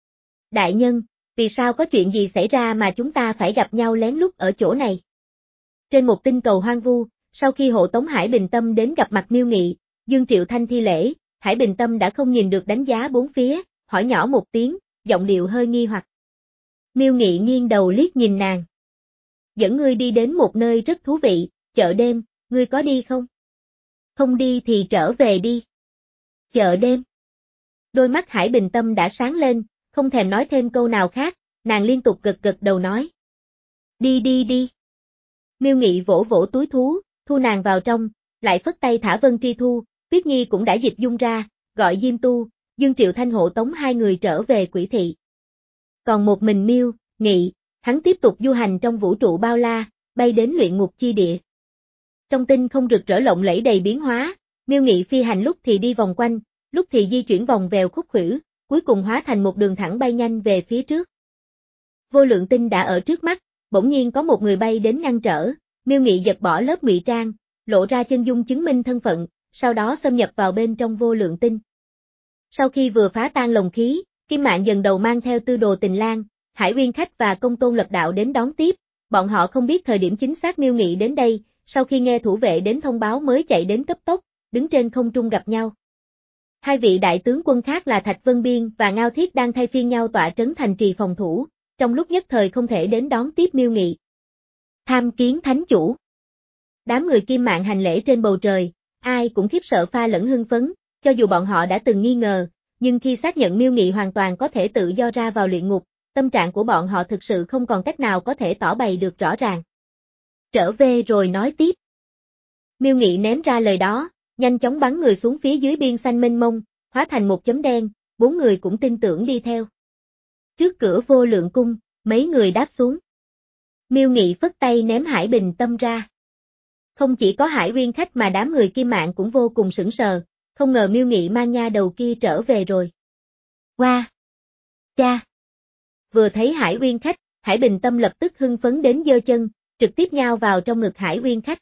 Đại nhân, vì sao có chuyện gì xảy ra mà chúng ta phải gặp nhau lén lút ở chỗ này? Trên một tinh cầu hoang vu, sau khi hộ tống Hải Bình Tâm đến gặp mặt Miêu Nghị, Dương Triệu Thanh thi lễ, Hải Bình Tâm đã không nhìn được đánh giá bốn phía, hỏi nhỏ một tiếng, giọng điệu hơi nghi hoặc. Miêu Nghị nghiêng đầu liếc nhìn nàng. Dẫn ngươi đi đến một nơi rất thú vị, chợ đêm, ngươi có đi không? Không đi thì trở về đi. Chợ đêm. Đôi mắt Hải Bình Tâm đã sáng lên, không thèm nói thêm câu nào khác, nàng liên tục gật gật đầu nói. Đi đi đi. Miêu Nghị vỗ vỗ túi thú, thu nàng vào trong, lại phất tay thả Vân Tri Thu, Tuyết Nhi cũng đã dịch dung ra, gọi Diêm Tu, Dương Triệu Thanh hộ tống hai người trở về Quỷ Thị. Còn một mình Miêu, Nghị, hắn tiếp tục du hành trong vũ trụ bao la, bay đến luyện ngục chi địa. Trong tinh không rực rỡ lộng lẫy đầy biến hóa, Miêu Nghị phi hành lúc thì đi vòng quanh, lúc thì di chuyển vòng vèo khúc khuỷu, cuối cùng hóa thành một đường thẳng bay nhanh về phía trước. Vô lượng tinh đã ở trước mắt, bỗng nhiên có một người bay đến ngăn trở, Miêu Nghị giật bỏ lớp ngụy trang, lộ ra chân dung chứng minh thân phận, sau đó xâm nhập vào bên trong vô lượng tinh. Sau khi vừa phá tan lồng khí, Kim Mạn dần đầu mang theo Tư Đồ Tình Lang, Hải Uyên Khách và Công Tôn Lập Đạo đến đón tiếp, bọn họ không biết thời điểm chính xác Miêu Nghị đến đây, sau khi nghe thủ vệ đến thông báo mới chạy đến cấp tốc, đứng trên không trung gặp nhau. Hai vị đại tướng quân khác là Thạch Vân Biên và Ngao Thiết đang thay phiên nhau tọa trấn thành trì phòng thủ, trong lúc nhất thời không thể đến đón tiếp Miêu Nghị. Tham kiến thánh chủ. Đám người Kim Mạn hành lễ trên bầu trời, ai cũng khiếp sợ pha lẫn hưng phấn, cho dù bọn họ đã từng nghi ngờ, nhưng khi xác nhận Miêu Nghị hoàn toàn có thể tự do ra vào luyện ngục, tâm trạng của bọn họ thực sự không còn cách nào có thể tỏ bày được rõ ràng. Trở về rồi nói tiếp. Miêu Nghị ném ra lời đó, nhanh chóng bắn người xuống phía dưới biên xanh mênh mông, hóa thành một chấm đen, bốn người cũng tin tưởng đi theo. Trước cửa vô lượng cung, mấy người đáp xuống. Miêu Nghị phất tay ném Hải Bình Tâm ra. Không chỉ có Hải Uyên Khách mà đám người Kim Mạn cũng vô cùng sững sờ, không ngờ Miêu Nghị mang nha đầu kia trở về rồi. Qua! Wow. Cha! Vừa thấy Hải Uyên Khách, Hải Bình Tâm lập tức hưng phấn đến giơ chân, trực tiếp nhào vào trong ngực Hải Uyên Khách.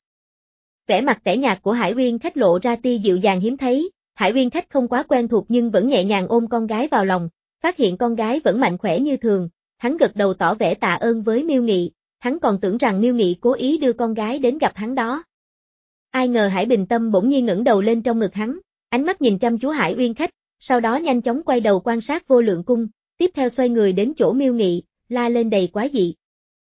Vẻ mặt tẻ nhạt của Hải Uyên Khách lộ ra tia dịu dàng hiếm thấy, Hải Uyên Khách không quá quen thuộc nhưng vẫn nhẹ nhàng ôm con gái vào lòng, phát hiện con gái vẫn mạnh khỏe như thường, hắn gật đầu tỏ vẻ tạ ơn với Miêu Nghị, hắn còn tưởng rằng Miêu Nghị cố ý đưa con gái đến gặp hắn đó. Ai ngờ Hải Bình Tâm bỗng nhiên ngẩng đầu lên trong ngực hắn, ánh mắt nhìn chăm chú Hải Uyên Khách, sau đó nhanh chóng quay đầu quan sát vô lượng cung, tiếp theo xoay người đến chỗ Miêu Nghị, la lên đầy quái dị.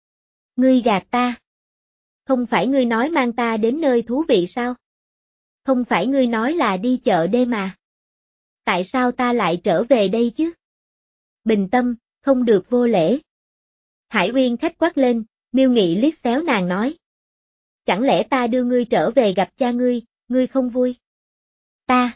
Ngươi gạt ta. Không phải ngươi nói mang ta đến nơi thú vị sao? Không phải ngươi nói là đi chợ đêm mà. Tại sao ta lại trở về đây chứ? Bình Tâm, không được vô lễ. Hải Uyên Khách quát lên, Miêu Nghị liếc xéo nàng nói. Chẳng lẽ ta đưa ngươi trở về gặp cha ngươi, ngươi không vui? Ta.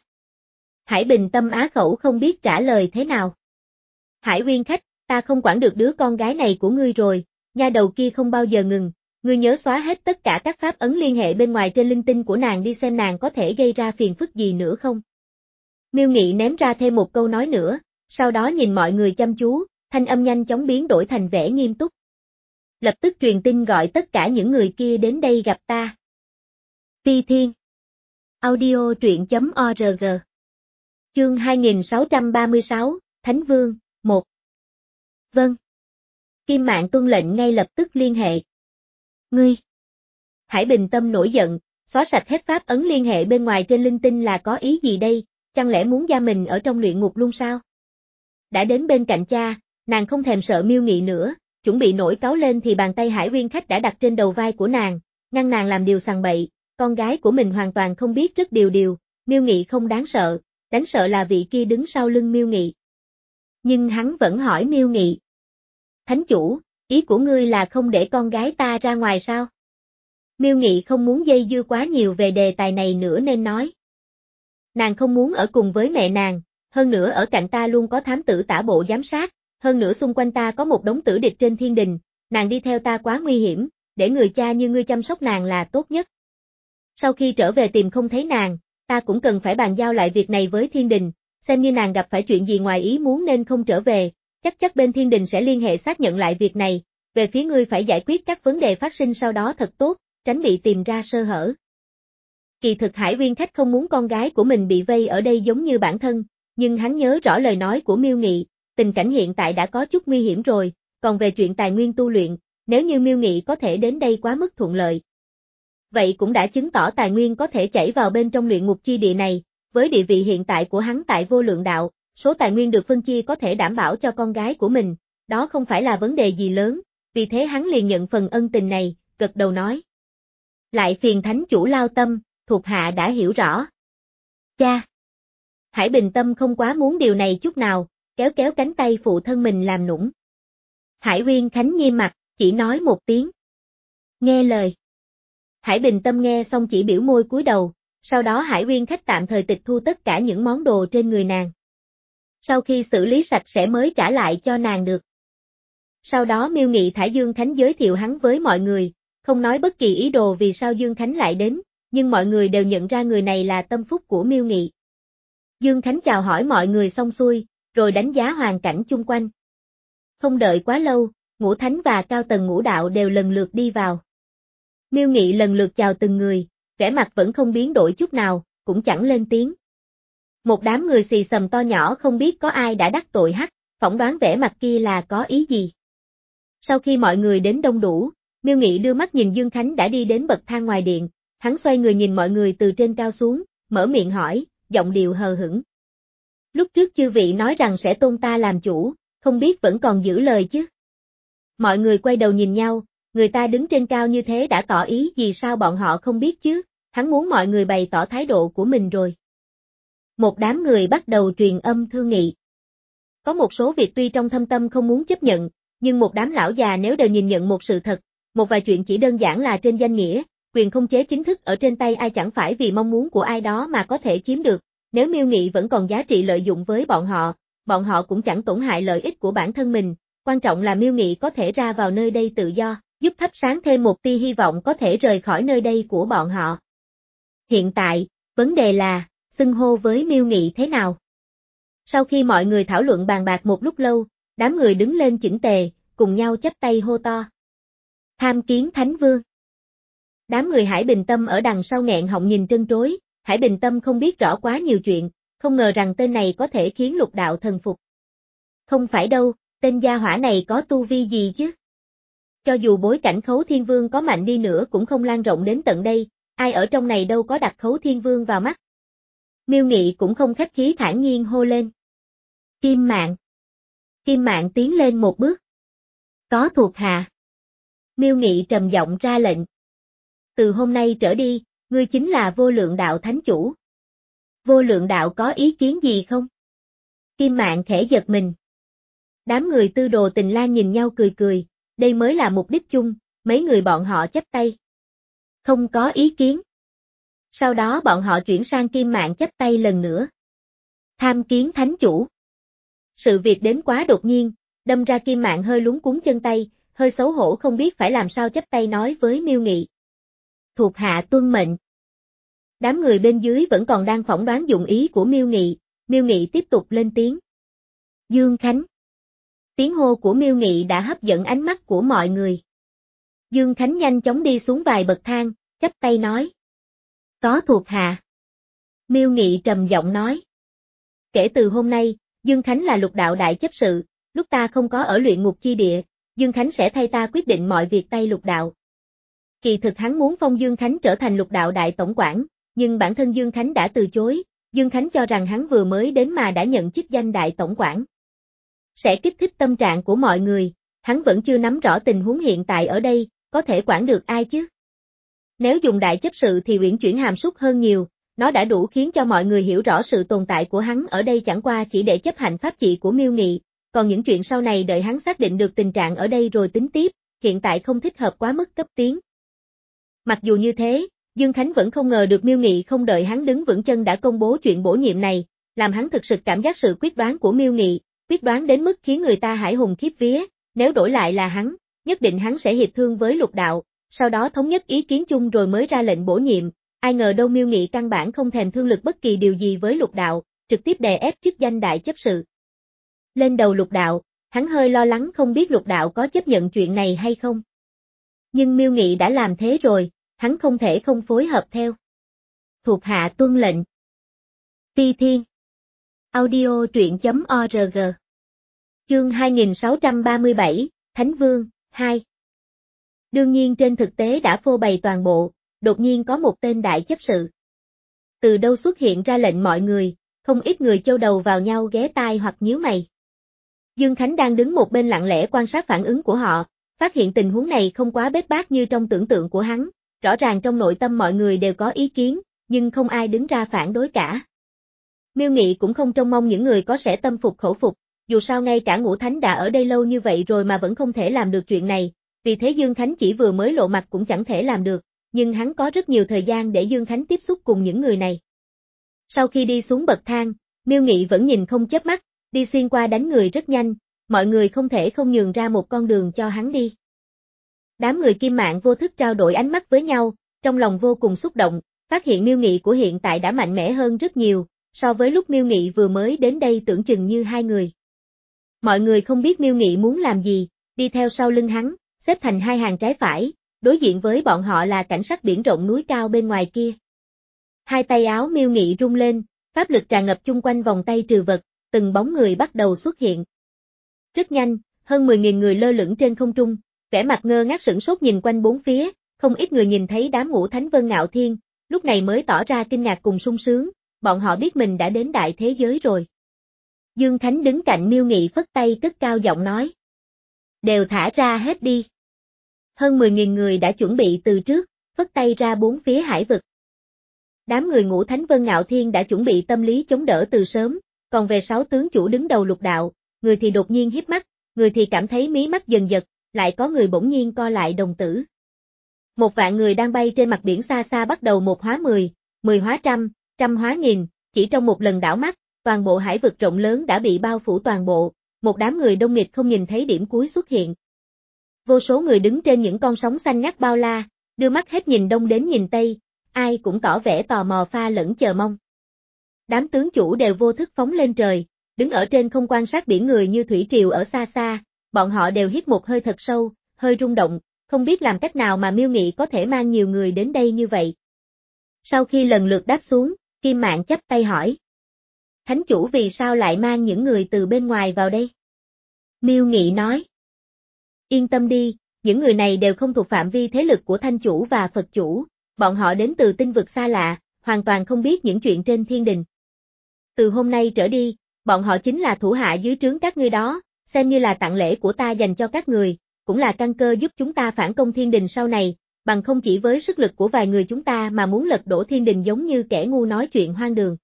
Hải Bình Tâm á khẩu không biết trả lời thế nào. Hải Uyên Khách, ta không quản được đứa con gái này của ngươi rồi, nha đầu kia không bao giờ ngừng, ngươi nhớ xóa hết tất cả các pháp ấn liên hệ bên ngoài trên linh tinh của nàng đi xem nàng có thể gây ra phiền phức gì nữa không. Miêu Nghị ném ra thêm một câu nói nữa, sau đó nhìn mọi người chăm chú, thanh âm nhanh chóng biến đổi thành vẻ nghiêm túc. Lập tức truyền tin gọi tất cả những người kia đến đây gặp ta. Phi Thiên Audio truyện chấm org Chương hai nghìn sáu trăm ba mươi sáu, Thánh Vương, một. Vâng. Kim Mạn tuân lệnh ngay lập tức liên hệ. Ngươi. Hải Bình Tâm nổi giận, xóa sạch hết pháp ấn liên hệ bên ngoài trên linh tinh là có ý gì đây, chẳng lẽ muốn gia mình ở trong luyện ngục luôn sao? Đã đến bên cạnh cha, nàng không thèm sợ Miêu Nghị nữa, chuẩn bị nổi cáu lên thì bàn tay Hải Uyên Khách đã đặt trên đầu vai của nàng, ngăn nàng làm điều sằng bậy, con gái của mình hoàn toàn không biết rất điều điều, Miêu Nghị không đáng sợ, đáng sợ là vị kia đứng sau lưng Miêu Nghị. Nhưng hắn vẫn hỏi Miêu Nghị. Thánh chủ, ý của ngươi là không để con gái ta ra ngoài sao? Miêu Nghị không muốn dây dưa quá nhiều về đề tài này nữa nên nói. Nàng không muốn ở cùng với mẹ nàng, hơn nữa ở cạnh ta luôn có thám tử tả bộ giám sát, hơn nữa xung quanh ta có một đống tử địch trên thiên đình, nàng đi theo ta quá nguy hiểm, để người cha như ngươi chăm sóc nàng là tốt nhất. Sau khi trở về tìm không thấy nàng, ta cũng cần phải bàn giao lại việc này với thiên đình, xem như nàng gặp phải chuyện gì ngoài ý muốn nên không trở về, chắc chắc bên thiên đình sẽ liên hệ xác nhận lại việc này, về phía ngươi phải giải quyết các vấn đề phát sinh sau đó thật tốt, tránh bị tìm ra sơ hở. Kỳ thực Hải Uyên Khách không muốn con gái của mình bị vây ở đây giống như bản thân, nhưng hắn nhớ rõ lời nói của Miêu Nghị, tình cảnh hiện tại đã có chút nguy hiểm rồi, còn về chuyện tài nguyên tu luyện, nếu như Miêu Nghị có thể đến đây quá mức thuận lợi. Vậy cũng đã chứng tỏ tài nguyên có thể chảy vào bên trong luyện ngục chi địa này, với địa vị hiện tại của hắn tại vô lượng đạo, số tài nguyên được phân chia có thể đảm bảo cho con gái của mình, đó không phải là vấn đề gì lớn, vì thế hắn liền nhận phần ân tình này, gật đầu nói. Lại phiền thánh chủ lao tâm, thuộc hạ đã hiểu rõ. Cha! Hải Bình Tâm không quá muốn điều này chút nào, kéo kéo cánh tay phụ thân mình làm nũng. Hải Uyên Khánh nghiêm mặt, chỉ nói một tiếng. Nghe lời. Hải Bình Tâm nghe xong chỉ biểu môi cúi đầu, sau đó Hải Uyên Khách tạm thời tịch thu tất cả những món đồ trên người nàng. Sau khi xử lý sạch sẽ mới trả lại cho nàng được. Sau đó Miêu Nghị thả Dương Khánh giới thiệu hắn với mọi người, không nói bất kỳ ý đồ vì sao Dương Khánh lại đến, nhưng mọi người đều nhận ra người này là tâm phúc của Miêu Nghị. Dương Khánh chào hỏi mọi người xong xuôi, rồi đánh giá hoàn cảnh chung quanh. Không đợi quá lâu, Ngũ Thánh và cao tầng ngũ đạo đều lần lượt đi vào. Miêu Nghị lần lượt chào từng người, vẻ mặt vẫn không biến đổi chút nào, cũng chẳng lên tiếng. Một đám người xì xầm to nhỏ không biết có ai đã đắc tội hắc, phỏng đoán vẻ mặt kia là có ý gì. Sau khi mọi người đến đông đủ, Miêu Nghị đưa mắt nhìn Dương Khánh đã đi đến bậc thang ngoài điện, hắn xoay người nhìn mọi người từ trên cao xuống, mở miệng hỏi, giọng điệu hờ hững. Lúc trước chư vị nói rằng sẽ tôn ta làm chủ, không biết vẫn còn giữ lời chứ? Mọi người quay đầu nhìn nhau, người ta đứng trên cao như thế đã tỏ ý gì sao bọn họ không biết chứ, hắn muốn mọi người bày tỏ thái độ của mình rồi. Một đám người bắt đầu truyền âm thương nghị. Có một số việc tuy trong thâm tâm không muốn chấp nhận, nhưng một đám lão già nếu đều nhìn nhận một sự thật, một vài chuyện chỉ đơn giản là trên danh nghĩa, quyền không chế chính thức ở trên tay ai chẳng phải vì mong muốn của ai đó mà có thể chiếm được, nếu Miêu Nghị vẫn còn giá trị lợi dụng với bọn họ, bọn họ cũng chẳng tổn hại lợi ích của bản thân mình, quan trọng là Miêu Nghị có thể ra vào nơi đây tự do, giúp thắp sáng thêm một tia hy vọng có thể rời khỏi nơi đây của bọn họ. Hiện tại, vấn đề là, xưng hô với Miêu Nghị thế nào? Sau khi mọi người thảo luận bàn bạc một lúc lâu, đám người đứng lên chỉnh tề, cùng nhau chắp tay hô to. Tham kiến Thánh Vương. Đám người Hải Bình Tâm ở đằng sau nghẹn họng nhìn trân trối, Hải Bình Tâm không biết rõ quá nhiều chuyện, không ngờ rằng tên này có thể khiến lục đạo thần phục. Không phải đâu, tên gia hỏa này có tu vi gì chứ? Cho dù bối cảnh Khấu Thiên Vương có mạnh đi nữa cũng không lan rộng đến tận đây, ai ở trong này đâu có đặt Khấu Thiên Vương vào mắt. Miêu Nghị cũng không khách khí thản nhiên hô lên. Kim Mạn. Kim Mạn tiến lên một bước. Có thuộc hạ. Miêu Nghị trầm giọng ra lệnh. Từ hôm nay trở đi, ngươi chính là Vô Lượng Đạo Thánh Chủ. Vô Lượng Đạo có ý kiến gì không? Kim Mạn khẽ giật mình. Đám người Tư Đồ Tình Lan nhìn nhau cười cười, đây mới là mục đích chung, mấy người bọn họ chắp tay. Không có ý kiến. Sau đó bọn họ chuyển sang Kim Mạn chắp tay lần nữa. Tham kiến Thánh Chủ. Sự việc đến quá đột nhiên, đâm ra Kim Mạn hơi lúng cuống chân tay, hơi xấu hổ không biết phải làm sao chắp tay nói với Miêu Nghị. Thuộc hạ tuân mệnh. Đám người bên dưới vẫn còn đang phỏng đoán dụng ý của Miêu Nghị, Miêu Nghị tiếp tục lên tiếng. Dương Khánh. Tiếng hô của Miêu Nghị đã hấp dẫn ánh mắt của mọi người. Dương Khánh nhanh chóng đi xuống vài bậc thang, chắp tay nói. Có thuộc hạ. Miêu Nghị trầm giọng nói. Kể từ hôm nay, Dương Khánh là lục đạo đại chấp sự, lúc ta không có ở luyện ngục chi địa, Dương Khánh sẽ thay ta quyết định mọi việc tay lục đạo. Kỳ thực hắn muốn phong Dương Khánh trở thành lục đạo đại tổng quản, nhưng bản thân Dương Khánh đã từ chối, Dương Khánh cho rằng hắn vừa mới đến mà đã nhận chức danh đại tổng quản. Sẽ kích thích tâm trạng của mọi người, hắn vẫn chưa nắm rõ tình huống hiện tại ở đây, có thể quản được ai chứ? Nếu dùng đại chấp sự thì uyển chuyển hàm súc hơn nhiều, nó đã đủ khiến cho mọi người hiểu rõ sự tồn tại của hắn ở đây chẳng qua chỉ để chấp hành pháp chỉ của Miêu Nghị, còn những chuyện sau này đợi hắn xác định được tình trạng ở đây rồi tính tiếp, hiện tại không thích hợp quá mức cấp tiến. Mặc dù như thế, Dương Khánh vẫn không ngờ được Miêu Nghị không đợi hắn đứng vững chân đã công bố chuyện bổ nhiệm này, làm hắn thực sự cảm giác sự quyết đoán của Miêu Nghị, quyết đoán đến mức khiến người ta hãi hùng khiếp vía, nếu đổi lại là hắn, nhất định hắn sẽ hiệp thương với lục đạo, sau đó thống nhất ý kiến chung rồi mới ra lệnh bổ nhiệm, ai ngờ đâu Miêu Nghị căn bản không thèm thương lực bất kỳ điều gì với lục đạo, trực tiếp đè ép chức danh đại chấp sự. Lên đầu lục đạo, hắn hơi lo lắng không biết lục đạo có chấp nhận chuyện này hay không. Nhưng Miêu Nghị đã làm thế rồi, hắn không thể không phối hợp theo. Thuộc hạ tuân lệnh. Phi Thiên. Audio truyện chấm org. Chương hai nghìn sáu trăm ba mươi bảy, Thánh Vương, hai. Đương nhiên trên thực tế đã phô bày toàn bộ, đột nhiên có một tên đại chấp sự. Từ đâu xuất hiện ra lệnh mọi người, không ít người châu đầu vào nhau ghé tai hoặc nhíu mày. Dương Khánh đang đứng một bên lặng lẽ quan sát phản ứng của họ, phát hiện tình huống này không quá bết bát như trong tưởng tượng của hắn, rõ ràng trong nội tâm mọi người đều có ý kiến, nhưng không ai đứng ra phản đối cả. Miêu Nghị cũng không trông mong những người có sẽ tâm phục khẩu phục, dù sao ngay cả Ngũ Thánh đã ở đây lâu như vậy rồi mà vẫn không thể làm được chuyện này, vì thế Dương Khánh chỉ vừa mới lộ mặt cũng chẳng thể làm được, nhưng hắn có rất nhiều thời gian để Dương Khánh tiếp xúc cùng những người này. Sau khi đi xuống bậc thang, Miêu Nghị vẫn nhìn không chớp mắt, đi xuyên qua đánh người rất nhanh, mọi người không thể không nhường ra một con đường cho hắn đi. Đám người Kim Mạng vô thức trao đổi ánh mắt với nhau, trong lòng vô cùng xúc động, phát hiện Miêu Nghị của hiện tại đã mạnh mẽ hơn rất nhiều, so với lúc Miêu Nghị vừa mới đến đây tưởng chừng như hai người. Mọi người không biết Miêu Nghị muốn làm gì, đi theo sau lưng hắn, xếp thành hai hàng trái phải, đối diện với bọn họ là cảnh sắc biển rộng núi cao bên ngoài kia. Hai tay áo Miêu Nghị rung lên, pháp lực tràn ngập chung quanh vòng tay trừ vật, từng bóng người bắt đầu xuất hiện. Rất nhanh, hơn mười nghìn người lơ lửng trên không trung, vẻ mặt ngơ ngác sửng sốt nhìn quanh bốn phía, không ít người nhìn thấy đám Ngũ Thánh Vân Ngạo Thiên, lúc này mới tỏ ra kinh ngạc cùng sung sướng, bọn họ biết mình đã đến đại thế giới rồi. Dương Khánh đứng cạnh Miêu Nghị phất tay cất cao giọng nói. Đều thả ra hết đi. Hơn mười nghìn người đã chuẩn bị từ trước, phất tay ra bốn phía hải vực. Đám người Ngũ Thánh Vân Ngạo Thiên đã chuẩn bị tâm lý chống đỡ từ sớm, còn về sáu tướng chủ đứng đầu lục đạo, người thì đột nhiên híp mắt, người thì cảm thấy mí mắt dần giật, lại có người bỗng nhiên co lại đồng tử. Một vạn người đang bay trên mặt biển xa xa bắt đầu một hóa mười, mười hóa trăm, trăm hóa nghìn, chỉ trong một lần đảo mắt, toàn bộ hải vực rộng lớn đã bị bao phủ toàn bộ, một đám người đông nghịt không nhìn thấy điểm cuối xuất hiện. Vô số người đứng trên những con sóng xanh ngắt bao la, đưa mắt hết nhìn đông đến nhìn tây, ai cũng tỏ vẻ tò mò pha lẫn chờ mong. Đám tướng chủ đều vô thức phóng lên trời, đứng ở trên không quan sát biển người như thủy triều ở xa xa, bọn họ đều hít một hơi thật sâu, hơi rung động, không biết làm cách nào mà Miêu Nghị có thể mang nhiều người đến đây như vậy. Sau khi lần lượt đáp xuống, Kim Mạng chắp tay hỏi. Thánh chủ vì sao lại mang những người từ bên ngoài vào đây? Miêu Nghị nói. Yên tâm đi, những người này đều không thuộc phạm vi thế lực của Thanh chủ và Phật chủ, bọn họ đến từ tinh vực xa lạ, hoàn toàn không biết những chuyện trên thiên đình. Từ hôm nay trở đi, bọn họ chính là thủ hạ dưới trướng các ngươi đó, xem như là tặng lễ của ta dành cho các người, cũng là căn cơ giúp chúng ta phản công thiên đình sau này, bằng không chỉ với sức lực của vài người chúng ta mà muốn lật đổ thiên đình giống như kẻ ngu nói chuyện hoang đường.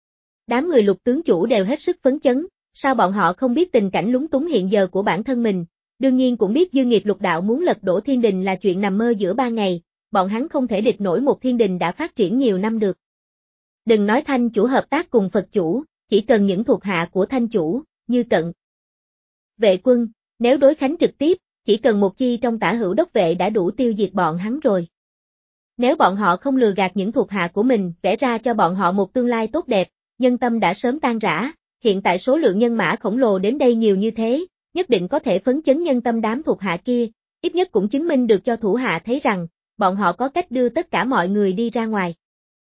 Đám người Lục tướng chủ đều hết sức phấn chấn, sao bọn họ không biết tình cảnh lúng túng hiện giờ của bản thân mình, đương nhiên cũng biết dư nghiệp lục đạo muốn lật đổ thiên đình là chuyện nằm mơ giữa ba ngày, bọn hắn không thể địch nổi một thiên đình đã phát triển nhiều năm được. Đừng nói Thanh chủ hợp tác cùng Phật chủ, chỉ cần những thuộc hạ của Thanh chủ, như Cận Vệ Quân, nếu đối kháng trực tiếp, chỉ cần một chi trong tả hữu đốc vệ đã đủ tiêu diệt bọn hắn rồi. Nếu bọn họ không lừa gạt những thuộc hạ của mình, vẽ ra cho bọn họ một tương lai tốt đẹp, nhân tâm đã sớm tan rã, hiện tại số lượng nhân mã khổng lồ đến đây nhiều như thế, nhất định có thể phấn chấn nhân tâm đám thuộc hạ kia, ít nhất cũng chứng minh được cho thủ hạ thấy rằng, bọn họ có cách đưa tất cả mọi người đi ra ngoài.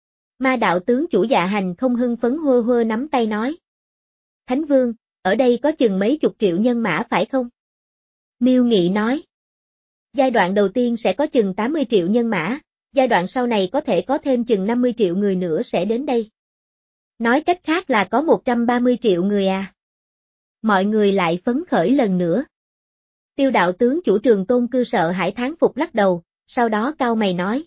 Ma đạo tướng chủ Dạ Hành không hưng phấn hơ hơ nắm tay nói. Thánh Vương, ở đây có chừng mấy chục triệu nhân mã phải không? Miêu Nghị nói. Giai đoạn đầu tiên sẽ có chừng tám mươi triệu nhân mã, giai đoạn sau này có thể có thêm chừng năm mươi triệu người nữa sẽ đến đây. Nói cách khác là có một trăm ba mươi triệu người à. Mọi người lại phấn khởi lần nữa. Tiêu đạo tướng chủ Trường Tôn Cư sợ hãi thán phục lắc đầu, sau đó cau mày nói.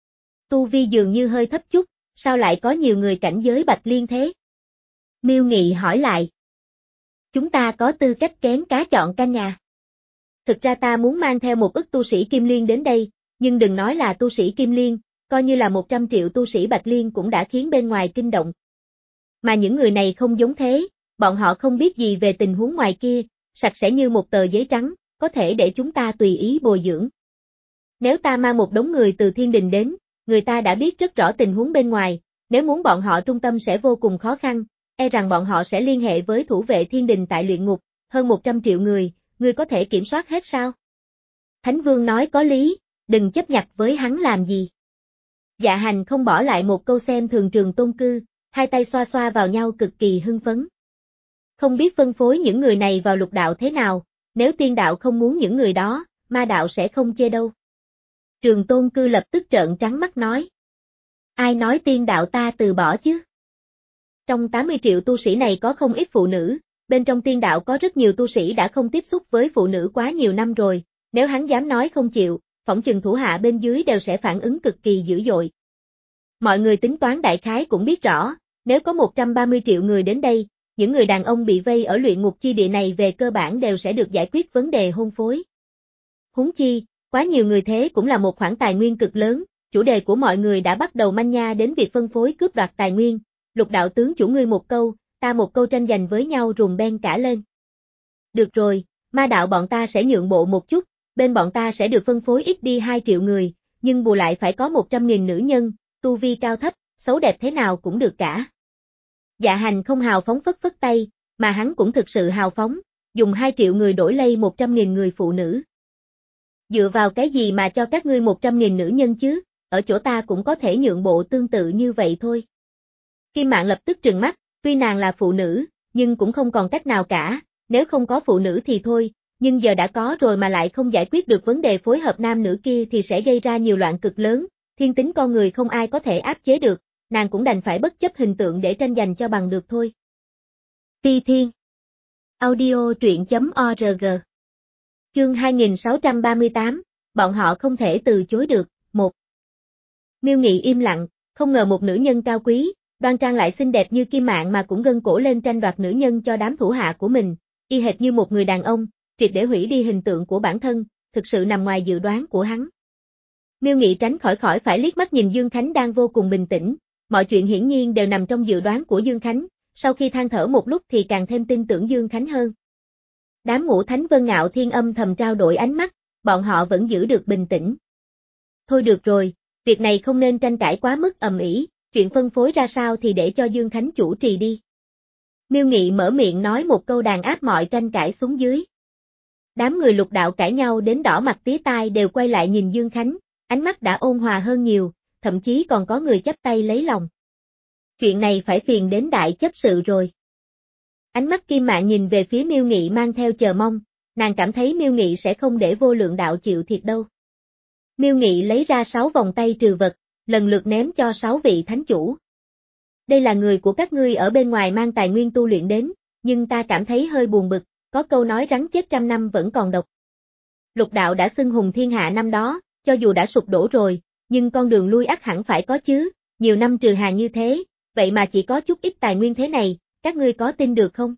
Tu vi dường như hơi thấp chút, sao lại có nhiều người cảnh giới Bạch Liên thế? Miêu Nghị hỏi lại. Chúng ta có tư cách kén cá chọn canh nhà. Thực ra ta muốn mang theo một ức tu sĩ Kim Liên đến đây, nhưng đừng nói là tu sĩ Kim Liên, coi như là một trăm triệu tu sĩ Bạch Liên cũng đã khiến bên ngoài kinh động. Mà những người này không giống thế, bọn họ không biết gì về tình huống ngoài kia, sạch sẽ như một tờ giấy trắng, có thể để chúng ta tùy ý bồi dưỡng. Nếu ta mang một đống người từ thiên đình đến, người ta đã biết rất rõ tình huống bên ngoài, nếu muốn bọn họ trung tâm sẽ vô cùng khó khăn, e rằng bọn họ sẽ liên hệ với thủ vệ thiên đình tại luyện ngục, hơn một trăm triệu người, người có thể kiểm soát hết sao? Thánh Vương nói có lý, đừng chấp nhặt với hắn làm gì. Dạ Hành không bỏ lại một câu xem thường Trường Tôn Cư, hai tay xoa xoa vào nhau cực kỳ hưng phấn. Không biết phân phối những người này vào lục đạo thế nào, nếu tiên đạo không muốn những người đó, ma đạo sẽ không chê đâu. Trường Tôn Cư lập tức trợn trắng mắt nói. Ai nói tiên đạo ta từ bỏ chứ? Trong tám mươi triệu tu sĩ này có không ít phụ nữ, bên trong tiên đạo có rất nhiều tu sĩ đã không tiếp xúc với phụ nữ quá nhiều năm rồi, nếu hắn dám nói không chịu, phỏng chừng thủ hạ bên dưới đều sẽ phản ứng cực kỳ dữ dội. Mọi người tính toán đại khái cũng biết rõ, nếu có một trăm ba mươi triệu người đến đây, những người đàn ông bị vây ở luyện ngục chi địa này về cơ bản đều sẽ được giải quyết vấn đề hôn phối. Huống chi, quá nhiều người thế cũng là một khoản tài nguyên cực lớn, chủ đề của mọi người đã bắt đầu manh nha đến việc phân phối cướp đoạt tài nguyên, Lục đạo tướng chủ ngươi một câu, ta một câu tranh giành với nhau rùng ben cả lên. Được rồi, Ma đạo bọn ta sẽ nhượng bộ một chút, bên bọn ta sẽ được phân phối ít đi hai triệu người, nhưng bù lại phải có một trăm nghìn nữ nhân, tu vi cao thấp, xấu đẹp thế nào cũng được cả. Dạ Hành không hào phóng phất phất tay, mà hắn cũng thực sự hào phóng, dùng hai triệu người đổi lấy một trăm nghìn người phụ nữ. Dựa vào cái gì mà cho các ngươi một trăm nghìn nữ nhân chứ, ở chỗ ta cũng có thể nhượng bộ tương tự như vậy thôi. Kim Mạn lập tức trừng mắt, tuy nàng là phụ nữ, nhưng cũng không còn cách nào cả, nếu không có phụ nữ thì thôi, nhưng giờ đã có rồi mà lại không giải quyết được vấn đề phối hợp nam nữ kia thì sẽ gây ra nhiều loạn cực lớn, thiên tính con người không ai có thể áp chế được, nàng cũng đành phải bất chấp hình tượng để tranh giành cho bằng được thôi. Ti Thiên Audio truyện.org Chương hai nghìn sáu trăm ba mươi tám, bọn họ không thể từ chối được, một. Miêu Nghị im lặng, không ngờ một nữ nhân cao quý, đoan trang lại xinh đẹp như Kim Mạn mà cũng gân cổ lên tranh đoạt nữ nhân cho đám thủ hạ của mình, y hệt như một người đàn ông, triệt để hủy đi hình tượng của bản thân, thực sự nằm ngoài dự đoán của hắn. Miêu Nghị tránh khỏi khỏi phải liếc mắt nhìn Dương Khánh đang vô cùng bình tĩnh, mọi chuyện hiển nhiên đều nằm trong dự đoán của Dương Khánh, sau khi than thở một lúc thì càng thêm tin tưởng Dương Khánh hơn. Đám Ngũ Thánh Vân Ngạo Thiên âm thầm trao đổi ánh mắt, bọn họ vẫn giữ được bình tĩnh. Thôi được rồi, việc này không nên tranh cãi quá mức ầm ĩ, chuyện phân phối ra sao thì để cho Dương Khánh chủ trì đi. Miêu Nghị mở miệng nói một câu đàn áp mọi tranh cãi xuống dưới. Đám người Lục đạo cãi nhau đến đỏ mặt tía tai đều quay lại nhìn Dương Khánh, ánh mắt đã ôn hòa hơn nhiều, thậm chí còn có người chắp tay lấy lòng. Chuyện này phải phiền đến đại chấp sự rồi. Ánh mắt Kim Mạn nhìn về phía Miêu Nghị mang theo chờ mong, nàng cảm thấy Miêu Nghị sẽ không để vô lượng đạo chịu thiệt đâu. Miêu Nghị lấy ra sáu vòng tay trừ vật, lần lượt ném cho sáu vị thánh chủ. Đây là người của các ngươi ở bên ngoài mang tài nguyên tu luyện đến, nhưng ta cảm thấy hơi buồn bực, có câu nói rắn chết trăm năm vẫn còn độc. Lục đạo đã xưng hùng thiên hạ năm đó, cho dù đã sụp đổ rồi, nhưng con đường lui ắt hẳn phải có chứ, nhiều năm trừ hàng như thế, vậy mà chỉ có chút ít tài nguyên thế này, các ngươi có tin được không?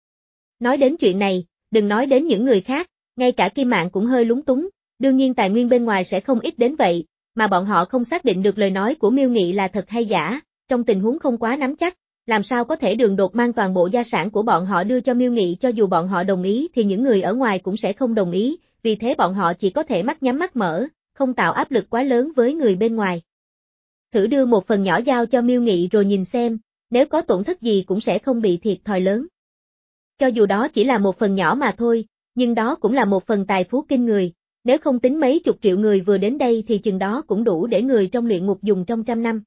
Nói đến chuyện này, đừng nói đến những người khác, ngay cả Kim Mạn cũng hơi lúng túng, đương nhiên tài nguyên bên ngoài sẽ không ít đến vậy, mà bọn họ không xác định được lời nói của Miêu Nghị là thật hay giả, trong tình huống không quá nắm chắc, làm sao có thể đường đột mang toàn bộ gia sản của bọn họ đưa cho Miêu Nghị, cho dù bọn họ đồng ý thì những người ở ngoài cũng sẽ không đồng ý, vì thế bọn họ chỉ có thể mắt nhắm mắt mở, không tạo áp lực quá lớn với người bên ngoài. Thử đưa một phần nhỏ giao cho Miêu Nghị rồi nhìn xem, nếu có tổn thất gì cũng sẽ không bị thiệt thòi lớn. Cho dù đó chỉ là một phần nhỏ mà thôi, nhưng đó cũng là một phần tài phú kinh người, nếu không tính mấy chục triệu người vừa đến đây thì chừng đó cũng đủ để người trong luyện ngục dùng trong trăm năm.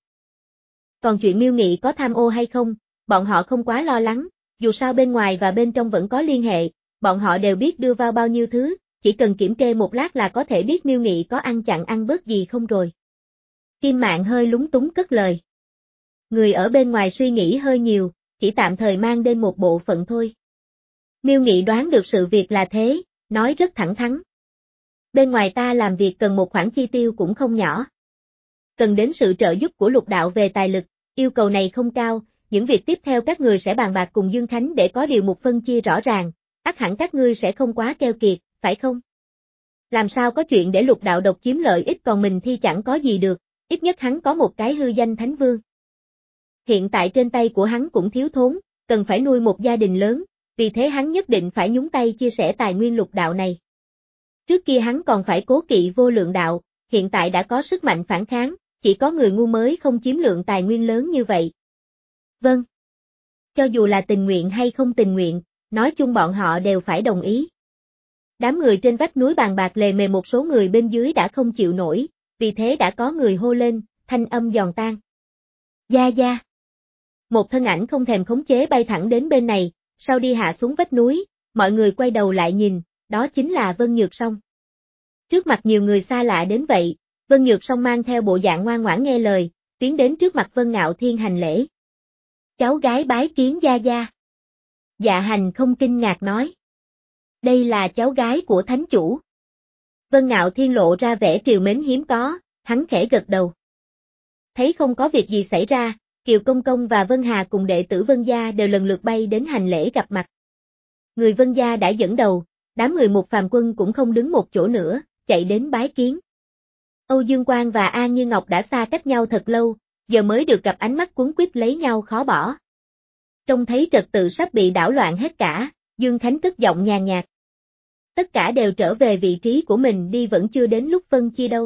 Còn chuyện Miêu Nghị có tham ô hay không, bọn họ không quá lo lắng, dù sao bên ngoài và bên trong vẫn có liên hệ, bọn họ đều biết đưa vào bao nhiêu thứ, chỉ cần kiểm kê một lát là có thể biết Miêu Nghị có ăn chặn ăn bớt gì không rồi. Kim Mạn hơi lúng túng cất lời. Người ở bên ngoài suy nghĩ hơi nhiều, chỉ tạm thời mang đến một bộ phận thôi. Miêu Nghị đoán được sự việc là thế, nói rất thẳng thắn. Bên ngoài ta làm việc cần một khoản chi tiêu cũng không nhỏ. Cần đến sự trợ giúp của Lục đạo về tài lực, yêu cầu này không cao, những việc tiếp theo các người sẽ bàn bạc cùng Dương Khánh để có điều mục phân chia rõ ràng, ắt hẳn các ngươi sẽ không quá keo kiệt, phải không? Làm sao có chuyện để Lục đạo độc chiếm lợi ích còn mình thì chẳng có gì được, ít nhất hắn có một cái hư danh Thánh Vương. Hiện tại trên tay của hắn cũng thiếu thốn, cần phải nuôi một gia đình lớn, vì thế hắn nhất định phải nhúng tay chia sẻ tài nguyên Lục đạo này. Trước kia hắn còn phải cố kỵ vô lượng đạo, hiện tại đã có sức mạnh phản kháng, chỉ có người ngu mới không chiếm lượng tài nguyên lớn như vậy. Vâng. Cho dù là tình nguyện hay không tình nguyện, nói chung bọn họ đều phải đồng ý. Đám người trên vách núi bàn bạc lề mề, một số người bên dưới đã không chịu nổi, vì thế đã có người hô lên, thanh âm giòn tan. Gia Gia. Một thân ảnh không thèm khống chế bay thẳng đến bên này, sau đi hạ xuống vách núi, mọi người quay đầu lại nhìn, đó chính là Vân Nhược Song. Trước mặt nhiều người xa lạ đến vậy, Vân Nhược Song mang theo bộ dạng ngoan ngoãn nghe lời, tiến đến trước mặt Vân Ngạo Thiên hành lễ. Cháu gái bái kiến Gia Gia. Dạ Hành không kinh ngạc nói. Đây là cháu gái của thánh chủ. Vân Ngạo Thiên lộ ra vẻ trìu mến hiếm có, hắn khẽ gật đầu. Thấy không có việc gì xảy ra, Kiều Công Công và Vân Hà cùng đệ tử Vân Gia đều lần lượt bay đến hành lễ gặp mặt. Người Vân Gia đã dẫn đầu, đám người Mục Phàm Quân cũng không đứng một chỗ nữa, chạy đến bái kiến. Âu Dương Quang và An Như Ngọc đã xa cách nhau thật lâu, giờ mới được gặp ánh mắt cuống quýt lấy nhau khó bỏ. Trông thấy trật tự sắp bị đảo loạn hết cả, Dương Khánh cất giọng nhàn nhạt. Tất cả đều trở về vị trí của mình đi, vẫn chưa đến lúc phân chia đâu.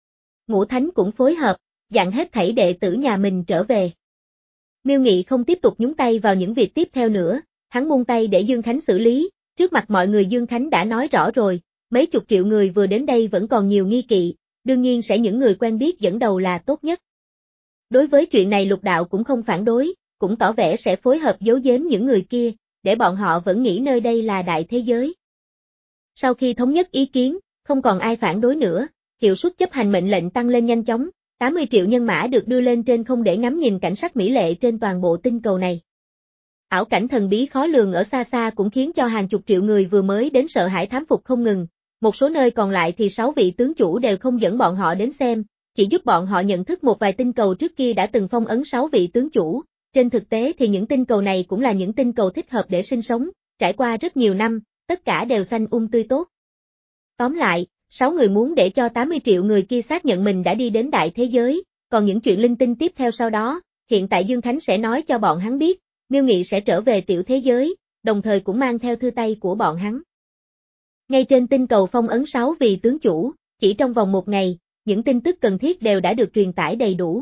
Ngũ Thánh cũng phối hợp, dặn hết thảy đệ tử nhà mình trở về. Miêu Nghị không tiếp tục nhúng tay vào những việc tiếp theo nữa, hắn buông tay để Dương Khánh xử lý, trước mặt mọi người Dương Khánh đã nói rõ rồi, mấy chục triệu người vừa đến đây vẫn còn nhiều nghi kỵ, đương nhiên sẽ những người quen biết dẫn đầu là tốt nhất. Đối với chuyện này Lục Đạo cũng không phản đối, cũng tỏ vẻ sẽ phối hợp giấu giếm những người kia, để bọn họ vẫn nghĩ nơi đây là đại thế giới. Sau khi thống nhất ý kiến, không còn ai phản đối nữa, hiệu suất chấp hành mệnh lệnh tăng lên nhanh chóng, tám mươi triệu nhân mã được đưa lên trên không để ngắm nhìn cảnh sắc mỹ lệ trên toàn bộ tinh cầu này. Ảo cảnh thần bí khó lường ở xa xa cũng khiến cho hàng chục triệu người vừa mới đến sợ hãi thán phục không ngừng, một số nơi còn lại thì sáu vị tướng chủ đều không dẫn bọn họ đến xem, chỉ giúp bọn họ nhận thức một vài tinh cầu trước kia đã từng phong ấn sáu vị tướng chủ, trên thực tế thì những tinh cầu này cũng là những tinh cầu thích hợp để sinh sống, trải qua rất nhiều năm, tất cả đều xanh um tươi tốt. Tóm lại, sáu người muốn để cho tám mươi triệu người kia xác nhận mình đã đi đến đại thế giới, còn những chuyện linh tinh tiếp theo sau đó, hiện tại Dương Khánh sẽ nói cho bọn hắn biết, Miêu Nghị sẽ trở về tiểu thế giới, đồng thời cũng mang theo thư tay của bọn hắn. Ngay trên tinh cầu phong ấn sáu vị tướng chủ, chỉ trong vòng một ngày, những tin tức cần thiết đều đã được truyền tải đầy đủ.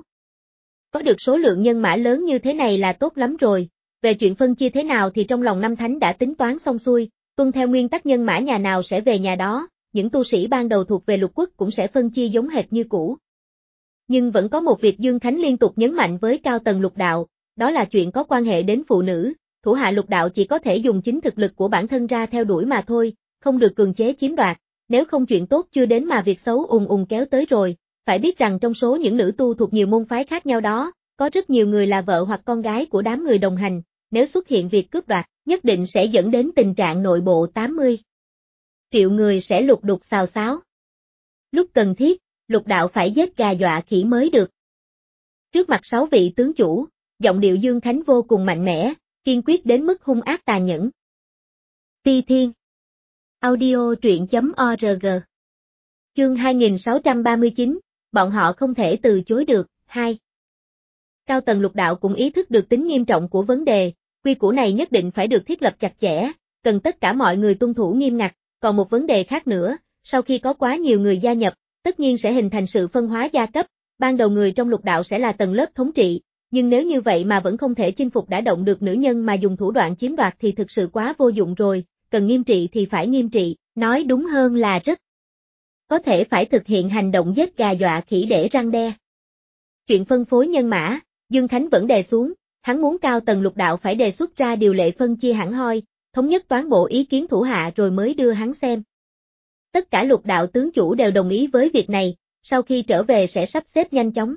Có được số lượng nhân mã lớn như thế này là tốt lắm rồi, về chuyện phân chia thế nào thì trong lòng năm thánh đã tính toán xong xuôi, tuân theo nguyên tắc nhân mã nhà nào sẽ về nhà đó, những tu sĩ ban đầu thuộc về lục quốc cũng sẽ phân chia giống hệt như cũ. Nhưng vẫn có một việc Dương Khánh liên tục nhấn mạnh với cao tầng Lục Đạo, đó là chuyện có quan hệ đến phụ nữ, thủ hạ Lục Đạo chỉ có thể dùng chính thực lực của bản thân ra theo đuổi mà thôi, không được cường chế chiếm đoạt, nếu không chuyện tốt chưa đến mà việc xấu ùn ùn kéo tới rồi, phải biết rằng trong số những nữ tu thuộc nhiều môn phái khác nhau đó, có rất nhiều người là vợ hoặc con gái của đám người đồng hành, nếu xuất hiện việc cướp đoạt, nhất định sẽ dẫn đến tình trạng nội bộ tám mươi triệu người sẽ lục đục xào xáo. Lúc cần thiết, Lục Đạo phải giết gà dọa khỉ mới được. Trước mặt sáu vị tướng chủ, giọng điệu Dương Khánh vô cùng mạnh mẽ, kiên quyết đến mức hung ác tàn nhẫn. Ti Thiên Audio truyện chấm org Chương hai nghìn sáu trăm ba mươi chín, bọn họ không thể từ chối được, hai. Cao tầng Lục Đạo cũng ý thức được tính nghiêm trọng của vấn đề, quy củ này nhất định phải được thiết lập chặt chẽ, cần tất cả mọi người tuân thủ nghiêm ngặt, còn một vấn đề khác nữa, sau khi có quá nhiều người gia nhập, tất nhiên sẽ hình thành sự phân hóa gia cấp, ban đầu người trong Lục Đạo sẽ là tầng lớp thống trị, nhưng nếu như vậy mà vẫn không thể chinh phục đả động được nữ nhân mà dùng thủ đoạn chiếm đoạt thì thực sự quá vô dụng rồi, cần nghiêm trị thì phải nghiêm trị, nói đúng hơn là rất có thể phải thực hiện hành động giết gà dọa khỉ để răn đe. Chuyện phân phối nhân mã, Dương Khánh vẫn đè xuống, hắn muốn cao tầng Lục Đạo phải đề xuất ra điều lệ phân chia hẳn hoi, thống nhất toán bộ ý kiến thủ hạ rồi mới đưa hắn xem. Tất cả Lục Đạo tướng chủ đều đồng ý với việc này, sau khi trở về sẽ sắp xếp nhanh chóng.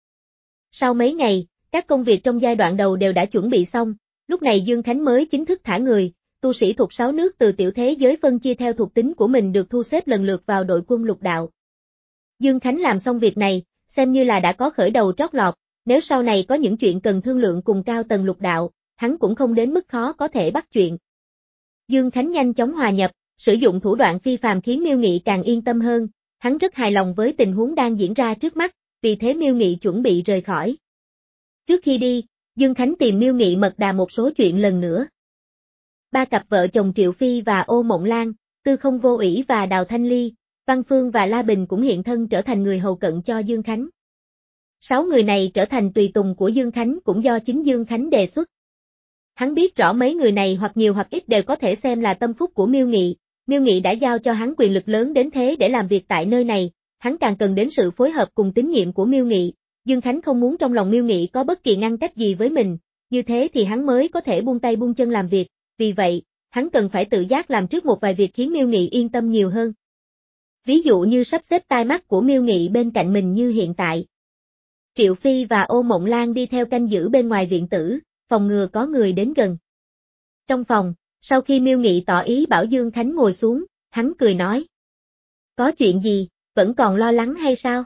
Sau mấy ngày, các công việc trong giai đoạn đầu đều đã chuẩn bị xong, lúc này Dương Khánh mới chính thức thả người, tu sĩ thuộc sáu nước từ tiểu thế giới phân chia theo thuộc tính của mình được thu xếp lần lượt vào đội quân Lục Đạo. Dương Khánh làm xong việc này, xem như là đã có khởi đầu trót lọt, nếu sau này có những chuyện cần thương lượng cùng cao tầng Lục Đạo, hắn cũng không đến mức khó có thể bắt chuyện. Dương Khánh nhanh chóng hòa nhập, sử dụng thủ đoạn phi phàm khiến Miêu Nghị càng yên tâm hơn, hắn rất hài lòng với tình huống đang diễn ra trước mắt, vì thế Miêu Nghị chuẩn bị rời khỏi. Trước khi đi, Dương Khánh tìm Miêu Nghị mật đàm một số chuyện lần nữa. Ba cặp vợ chồng Triệu Phi và Ô Mộng Lan, Tư Không Vô Ủy và Đào Thanh Ly, Văn Phương và La Bình cũng hiện thân trở thành người hầu cận cho Dương Khánh. Sáu người này trở thành tùy tùng của Dương Khánh cũng do chính Dương Khánh đề xuất. Hắn biết rõ mấy người này hoặc nhiều hoặc ít đều có thể xem là tâm phúc của Miêu Nghị, Miêu Nghị đã giao cho hắn quyền lực lớn đến thế để làm việc tại nơi này, hắn càng cần đến sự phối hợp cùng tín nhiệm của Miêu Nghị, Dương Khánh không muốn trong lòng Miêu Nghị có bất kỳ ngăn cách gì với mình, như thế thì hắn mới có thể buông tay buông chân làm việc, vì vậy, hắn cần phải tự giác làm trước một vài việc khiến Miêu Nghị yên tâm nhiều hơn. Ví dụ như sắp xếp tai mắt của Miêu Nghị bên cạnh mình như hiện tại. Triệu Phi và Ô Mộng Lan đi theo canh giữ bên ngoài viện tử, phòng ngừa có người đến gần. Trong phòng, sau khi Miêu Nghị tỏ ý bảo Dương Khánh ngồi xuống, hắn cười nói. Có chuyện gì, vẫn còn lo lắng hay sao?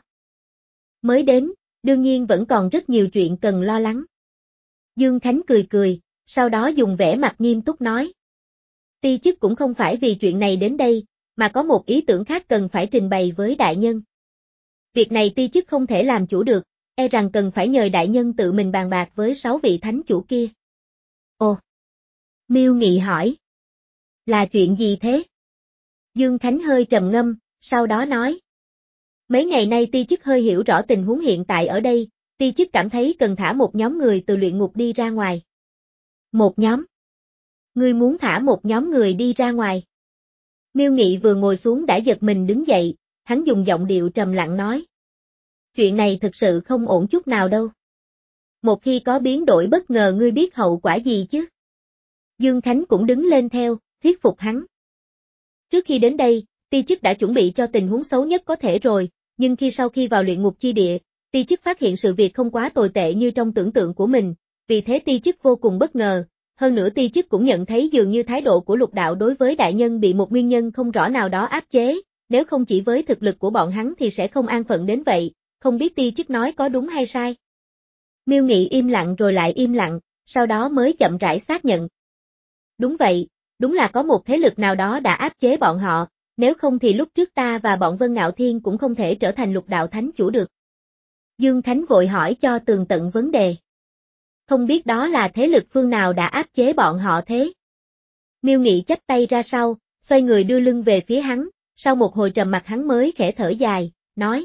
Mới đến, đương nhiên vẫn còn rất nhiều chuyện cần lo lắng. Dương Khánh cười cười, sau đó dùng vẻ mặt nghiêm túc nói. Ti chức cũng không phải vì chuyện này đến đây, mà có một ý tưởng khác cần phải trình bày với đại nhân. Việc này ti chức không thể làm chủ được, e rằng cần phải nhờ đại nhân tự mình bàn bạc với sáu vị thánh chủ kia. Ồ! Miêu Nghị hỏi. Là chuyện gì thế? Dương Khánh hơi trầm ngâm, sau đó nói. Mấy ngày nay ti chức hơi hiểu rõ tình huống hiện tại ở đây, ti chức cảm thấy cần thả một nhóm người từ luyện ngục đi ra ngoài. Một nhóm? Ngươi muốn thả một nhóm người đi ra ngoài? Miêu Nghị vừa ngồi xuống đã giật mình đứng dậy, hắn dùng giọng điệu trầm lặng nói. Chuyện này thực sự không ổn chút nào đâu. Một khi có biến đổi bất ngờ ngươi biết hậu quả gì chứ? Dương Khánh cũng đứng lên theo, thuyết phục hắn. Trước khi đến đây, ti chức đã chuẩn bị cho tình huống xấu nhất có thể rồi, nhưng khi sau khi vào luyện ngục chi địa, ti chức phát hiện sự việc không quá tồi tệ như trong tưởng tượng của mình, vì thế ti chức vô cùng bất ngờ. Hơn nữa ti chức cũng nhận thấy dường như thái độ của lục đạo đối với đại nhân bị một nguyên nhân không rõ nào đó áp chế, nếu không chỉ với thực lực của bọn hắn thì sẽ không an phận đến vậy, không biết ti chức nói có đúng hay sai. Miêu Nghị im lặng rồi lại im lặng, sau đó mới chậm rãi xác nhận. Đúng vậy, đúng là có một thế lực nào đó đã áp chế bọn họ, nếu không thì lúc trước ta và bọn Vân Ngạo Thiên cũng không thể trở thành lục đạo thánh chủ được. Dương Khánh vội hỏi cho tường tận vấn đề. Không biết đó là thế lực phương nào đã áp chế bọn họ thế? Miêu Nghị chắp tay ra sau, xoay người đưa lưng về phía hắn, sau một hồi trầm mặc hắn mới khẽ thở dài, nói.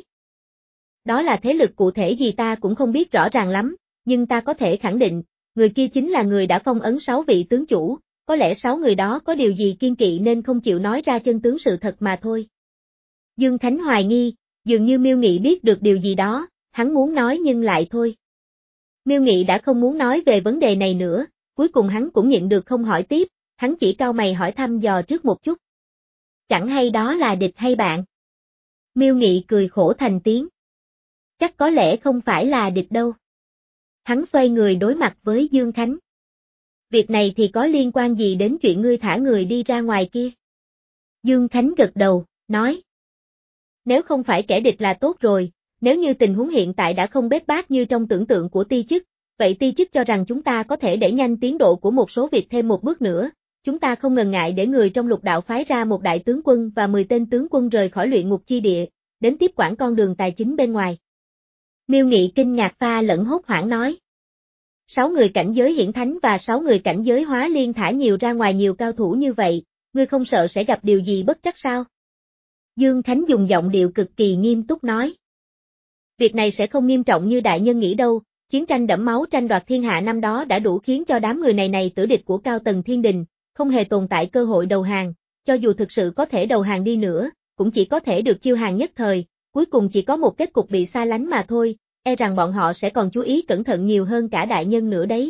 Đó là thế lực cụ thể gì ta cũng không biết rõ ràng lắm, nhưng ta có thể khẳng định, người kia chính là người đã phong ấn sáu vị tướng chủ, có lẽ sáu người đó có điều gì kiên kỵ nên không chịu nói ra chân tướng sự thật mà thôi. Dương Khánh hoài nghi, dường như Miêu Nghị biết được điều gì đó, hắn muốn nói nhưng lại thôi. Miêu Nghị đã không muốn nói về vấn đề này nữa, cuối cùng hắn cũng nhịn được không hỏi tiếp, hắn chỉ cau mày hỏi thăm dò trước một chút. Chẳng hay đó là địch hay bạn? Miêu Nghị cười khổ thành tiếng. Chắc có lẽ không phải là địch đâu. Hắn xoay người đối mặt với Dương Khánh. Việc này thì có liên quan gì đến chuyện ngươi thả người đi ra ngoài kia? Dương Khánh gật đầu, nói. Nếu không phải kẻ địch là tốt rồi, nếu như tình huống hiện tại đã không bết bát như trong tưởng tượng của ti chức, vậy ti chức cho rằng chúng ta có thể đẩy nhanh tiến độ của một số việc thêm một bước nữa, chúng ta không ngần ngại để người trong lục đạo phái ra một đại tướng quân và mười tên tướng quân rời khỏi luyện ngục chi địa, đến tiếp quản con đường tài chính bên ngoài. Miêu Nghị kinh ngạc pha lẫn hốt hoảng nói. Sáu người cảnh giới hiển thánh và sáu người cảnh giới hóa liên thả nhiều ra ngoài nhiều cao thủ như vậy, ngươi không sợ sẽ gặp điều gì bất trắc sao? Dương Khánh dùng giọng điệu cực kỳ nghiêm túc nói. Việc này sẽ không nghiêm trọng như đại nhân nghĩ đâu, chiến tranh đẫm máu tranh đoạt thiên hạ năm đó đã đủ khiến cho đám người này này tử địch của cao tầng thiên đình, không hề tồn tại cơ hội đầu hàng, cho dù thực sự có thể đầu hàng đi nữa, cũng chỉ có thể được chiêu hàng nhất thời, cuối cùng chỉ có một kết cục bị xa lánh mà thôi, e rằng bọn họ sẽ còn chú ý cẩn thận nhiều hơn cả đại nhân nữa đấy.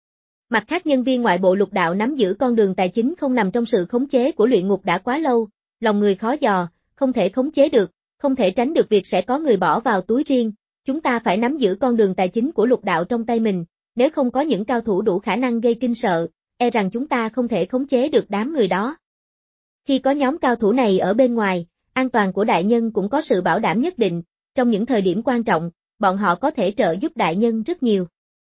Mặt khác nhân viên ngoại bộ lục đạo nắm giữ con đường tài chính không nằm trong sự khống chế của luyện ngục đã quá lâu, lòng người khó dò, không thể khống chế được, không thể tránh được việc sẽ có người bỏ vào túi riêng, chúng ta phải nắm giữ con đường tài chính của lục đạo trong tay mình, nếu không có những cao thủ đủ khả năng gây kinh sợ, e rằng chúng ta không thể khống chế được đám người đó. Khi có nhóm cao thủ này ở bên ngoài, an toàn của đại nhân cũng có sự bảo đảm nhất định, trong những thời điểm quan trọng, bọn họ có thể trợ giúp đại nhân rất nhiều.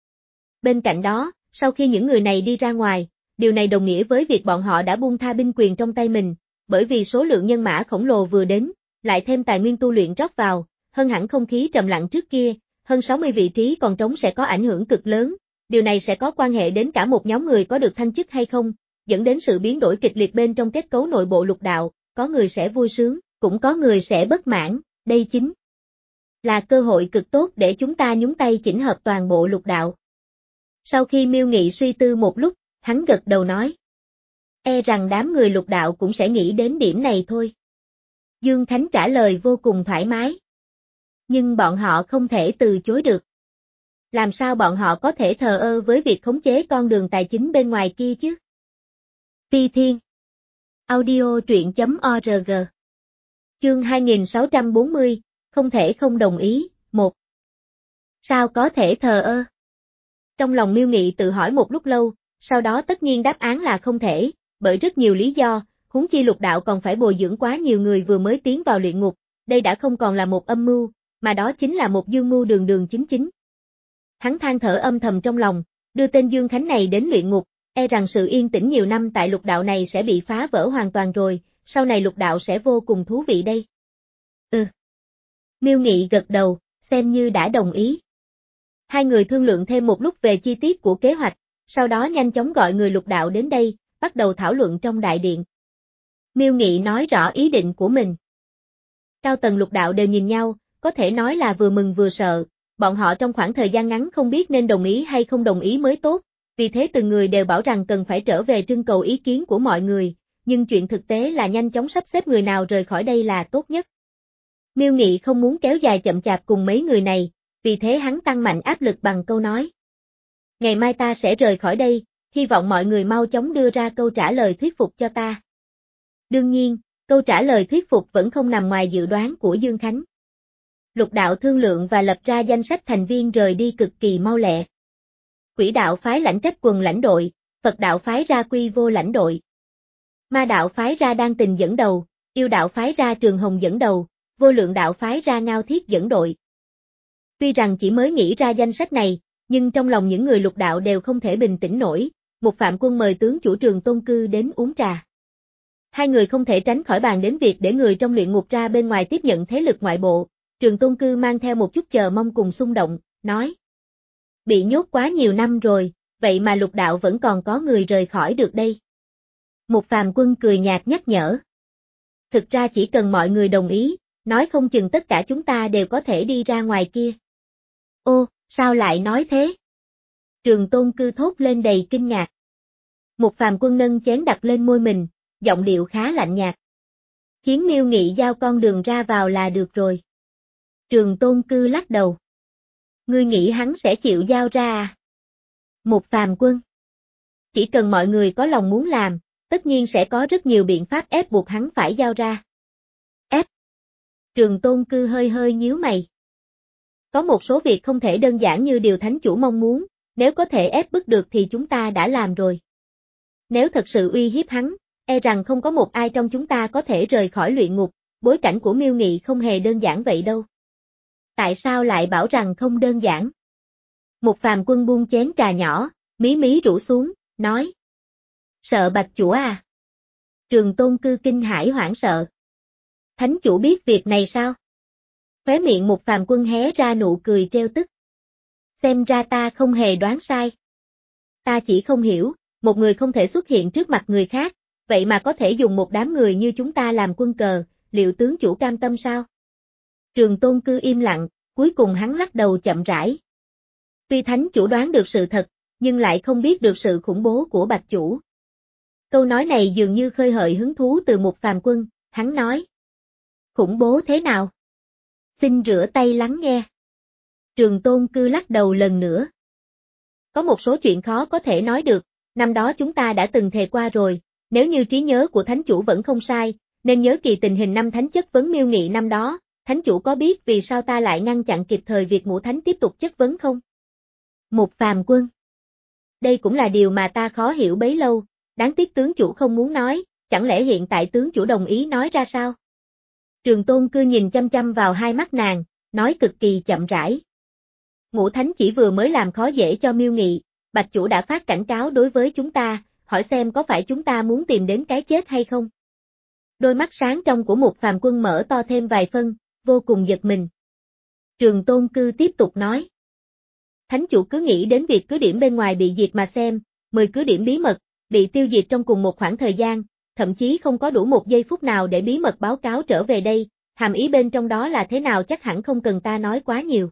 Bên cạnh đó, sau khi những người này đi ra ngoài, điều này đồng nghĩa với việc bọn họ đã buông tha binh quyền trong tay mình, bởi vì số lượng nhân mã khổng lồ vừa đến, lại thêm tài nguyên tu luyện rót vào, hơn hẳn không khí trầm lặng trước kia, hơn sáu mươi vị trí còn trống sẽ có ảnh hưởng cực lớn, điều này sẽ có quan hệ đến cả một nhóm người có được thăng chức hay không, dẫn đến sự biến đổi kịch liệt bên trong kết cấu nội bộ lục đạo, có người sẽ vui sướng, cũng có người sẽ bất mãn, đây chính là cơ hội cực tốt để chúng ta nhúng tay chỉnh hợp toàn bộ lục đạo. Sau khi Miêu Nghị suy tư một lúc, hắn gật đầu nói. E rằng đám người lục đạo cũng sẽ nghĩ đến điểm này thôi. Dương Khánh trả lời vô cùng thoải mái. Nhưng bọn họ không thể từ chối được. Làm sao bọn họ có thể thờ ơ với việc khống chế con đường tài chính bên ngoài kia chứ? Ti Thiên Audio truyện chấm org Chương hai nghìn sáu trăm bốn mươi, không thể không đồng ý, một. Sao có thể thờ ơ? Trong lòng Miêu Nghị tự hỏi một lúc lâu, sau đó tất nhiên đáp án là không thể, bởi rất nhiều lý do, huống chi lục đạo còn phải bồi dưỡng quá nhiều người vừa mới tiến vào luyện ngục, đây đã không còn là một âm mưu, mà đó chính là một dương mưu đường đường chính chính. Hắn than thở âm thầm trong lòng, đưa tên Dương Khánh này đến luyện ngục, e rằng sự yên tĩnh nhiều năm tại lục đạo này sẽ bị phá vỡ hoàn toàn rồi, sau này lục đạo sẽ vô cùng thú vị đây. Ừ. Miêu Nghị gật đầu, xem như đã đồng ý. Hai người thương lượng thêm một lúc về chi tiết của kế hoạch, sau đó nhanh chóng gọi người lục đạo đến đây, bắt đầu thảo luận trong đại điện. Miêu Nghị nói rõ ý định của mình. Cao tầng lục đạo đều nhìn nhau, có thể nói là vừa mừng vừa sợ, bọn họ trong khoảng thời gian ngắn không biết nên đồng ý hay không đồng ý mới tốt, vì thế từng người đều bảo rằng cần phải trở về trưng cầu ý kiến của mọi người, nhưng chuyện thực tế là nhanh chóng sắp xếp người nào rời khỏi đây là tốt nhất. Miêu Nghị không muốn kéo dài chậm chạp cùng mấy người này, vì thế hắn tăng mạnh áp lực bằng câu nói. Ngày mai ta sẽ rời khỏi đây, hy vọng mọi người mau chóng đưa ra câu trả lời thuyết phục cho ta. Đương nhiên, câu trả lời thuyết phục vẫn không nằm ngoài dự đoán của Dương Khánh. Lục đạo thương lượng và lập ra danh sách thành viên rời đi cực kỳ mau lẹ. Quỷ đạo phái lãnh trách quần lãnh đội, Phật đạo phái ra quy vô lãnh đội. Ma đạo phái ra Đan Tình dẫn đầu, yêu đạo phái ra Trường Hồng dẫn đầu, vô lượng đạo phái ra Ngao Thiết dẫn đội. Tuy rằng chỉ mới nghĩ ra danh sách này, nhưng trong lòng những người lục đạo đều không thể bình tĩnh nổi, một Phạm Quân mời tướng chủ Trường Tôn Cư đến uống trà. Hai người không thể tránh khỏi bàn đến việc để người trong luyện ngục ra bên ngoài tiếp nhận thế lực ngoại bộ, Trường Tôn Cư mang theo một chút chờ mong cùng xung động, nói. Bị nhốt quá nhiều năm rồi, vậy mà lục đạo vẫn còn có người rời khỏi được đây. Một Phàm Quân cười nhạt nhắc nhở. Thực ra chỉ cần mọi người đồng ý, nói không chừng tất cả chúng ta đều có thể đi ra ngoài kia. Ô, sao lại nói thế? Trường Tôn Cư thốt lên đầy kinh ngạc. Một Phàm Quân nâng chén đặt lên môi mình, giọng điệu khá lạnh nhạt. Khiến Miêu Nghị giao con đường ra vào là được rồi. Trường Tôn Cư lắc đầu. Ngươi nghĩ hắn sẽ chịu giao ra à? Một Phàm Quân. Chỉ cần mọi người có lòng muốn làm, tất nhiên sẽ có rất nhiều biện pháp ép buộc hắn phải giao ra. Ép. Trường Tôn Cư hơi hơi nhíu mày. Có một số việc không thể đơn giản như điều thánh chủ mong muốn, nếu có thể ép bức được thì chúng ta đã làm rồi. Nếu thật sự uy hiếp hắn, e rằng không có một ai trong chúng ta có thể rời khỏi luyện ngục, bối cảnh của Miêu Nghị không hề đơn giản vậy đâu. Tại sao lại bảo rằng không đơn giản? Một Phàm Quân buông chén trà nhỏ, mí mí rũ xuống, nói. Sợ Bạch chủ à? Trường Tôn Cư kinh hãi hoảng sợ. Thánh chủ biết việc này sao? Khóe miệng Một Phàm Quân hé ra nụ cười trêu tức. Xem ra ta không hề đoán sai. Ta chỉ không hiểu, một người không thể xuất hiện trước mặt người khác, vậy mà có thể dùng một đám người như chúng ta làm quân cờ, liệu tướng chủ cam tâm sao? Trường Tôn Cư im lặng, cuối cùng hắn lắc đầu chậm rãi. Tuy thánh chủ đoán được sự thật, nhưng lại không biết được sự khủng bố của Bạch chủ. Câu nói này dường như khơi hợi hứng thú từ Một Phàm Quân, hắn nói. Khủng bố thế nào? Xin rửa tay lắng nghe. Trường Tôn Cư lắc đầu lần nữa. Có một số chuyện khó có thể nói được, năm đó chúng ta đã từng thề qua rồi, nếu như trí nhớ của thánh chủ vẫn không sai, nên nhớ kỳ tình hình năm thánh chất vấn Miêu Nghị năm đó, thánh chủ có biết vì sao ta lại ngăn chặn kịp thời việc ngũ thánh tiếp tục chất vấn không? Một Phàm Quân. Đây cũng là điều mà ta khó hiểu bấy lâu, đáng tiếc tướng chủ không muốn nói, chẳng lẽ hiện tại tướng chủ đồng ý nói ra sao? Trường Tôn Cư nhìn chăm chăm vào hai mắt nàng, nói cực kỳ chậm rãi. Ngũ thánh chỉ vừa mới làm khó dễ cho Miêu Nghị, Bạch chủ đã phát cảnh cáo đối với chúng ta, hỏi xem có phải chúng ta muốn tìm đến cái chết hay không? Đôi mắt sáng trong của Một Phàm Quân mở to thêm vài phân, vô cùng giật mình. Trường Tôn Cư tiếp tục nói. Thánh chủ cứ nghĩ đến việc cứ điểm bên ngoài bị diệt mà xem, mười cứ điểm bí mật, bị tiêu diệt trong cùng một khoảng thời gian, thậm chí không có đủ một giây phút nào để bí mật báo cáo trở về đây, hàm ý bên trong đó là thế nào chắc hẳn không cần ta nói quá nhiều.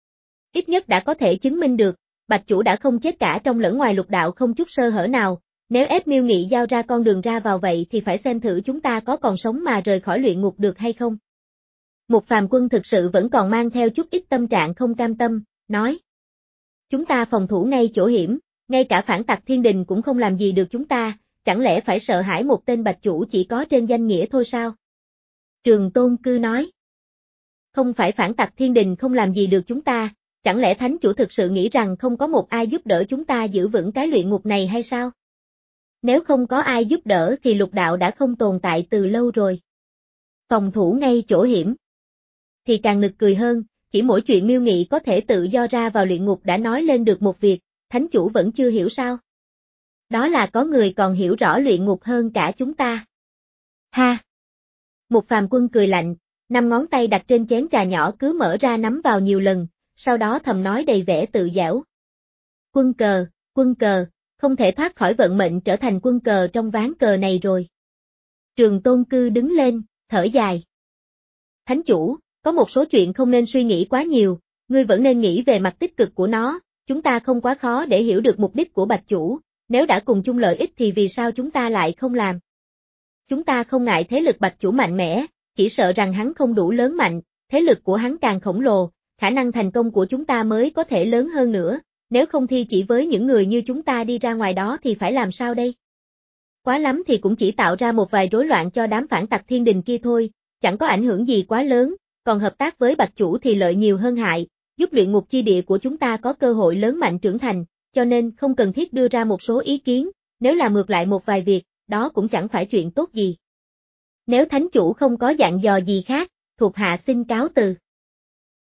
Ít nhất đã có thể chứng minh được, Bạch chủ đã không chết cả trong lẫn ngoài lục đạo không chút sơ hở nào, nếu ép Miêu Nghị giao ra con đường ra vào vậy thì phải xem thử chúng ta có còn sống mà rời khỏi luyện ngục được hay không. Một Phàm Quân thực sự vẫn còn mang theo chút ít tâm trạng không cam tâm, nói. Chúng ta phòng thủ ngay chỗ hiểm, ngay cả phản tặc thiên đình cũng không làm gì được chúng ta, chẳng lẽ phải sợ hãi một tên Bạch chủ chỉ có trên danh nghĩa thôi sao? Trường Tôn Cư nói. Không phải phản tặc thiên đình không làm gì được chúng ta, chẳng lẽ thánh chủ thực sự nghĩ rằng không có một ai giúp đỡ chúng ta giữ vững cái luyện ngục này hay sao? Nếu không có ai giúp đỡ thì lục đạo đã không tồn tại từ lâu rồi. Phòng thủ ngay chỗ hiểm. Thì càng nực cười hơn, chỉ mỗi chuyện Miêu Nghị có thể tự do ra vào luyện ngục đã nói lên được một việc, thánh chủ vẫn chưa hiểu sao? Đó là có người còn hiểu rõ luyện ngục hơn cả chúng ta. Ha! Một Phàm Quân cười lạnh, năm ngón tay đặt trên chén trà nhỏ cứ mở ra nắm vào nhiều lần, sau đó thầm nói đầy vẻ tự giễu. Quân cờ, quân cờ, không thể thoát khỏi vận mệnh trở thành quân cờ trong ván cờ này rồi. Trường Tôn Cư đứng lên, thở dài. Thánh chủ, có một số chuyện không nên suy nghĩ quá nhiều, ngươi vẫn nên nghĩ về mặt tích cực của nó, chúng ta không quá khó để hiểu được mục đích của Bạch chủ, nếu đã cùng chung lợi ích thì vì sao chúng ta lại không làm? Chúng ta không ngại thế lực Bạch chủ mạnh mẽ, chỉ sợ rằng hắn không đủ lớn mạnh, thế lực của hắn càng khổng lồ, khả năng thành công của chúng ta mới có thể lớn hơn nữa, nếu không thì chỉ với những người như chúng ta đi ra ngoài đó thì phải làm sao đây? Quá lắm thì cũng chỉ tạo ra một vài rối loạn cho đám phản tặc thiên đình kia thôi, chẳng có ảnh hưởng gì quá lớn, còn hợp tác với Bạch chủ thì lợi nhiều hơn hại, giúp luyện ngục chi địa của chúng ta có cơ hội lớn mạnh trưởng thành, cho nên không cần thiết đưa ra một số ý kiến, nếu làm ngược lại một vài việc, đó cũng chẳng phải chuyện tốt gì. Nếu thánh chủ không có dặn dò gì khác, thuộc hạ xin cáo từ.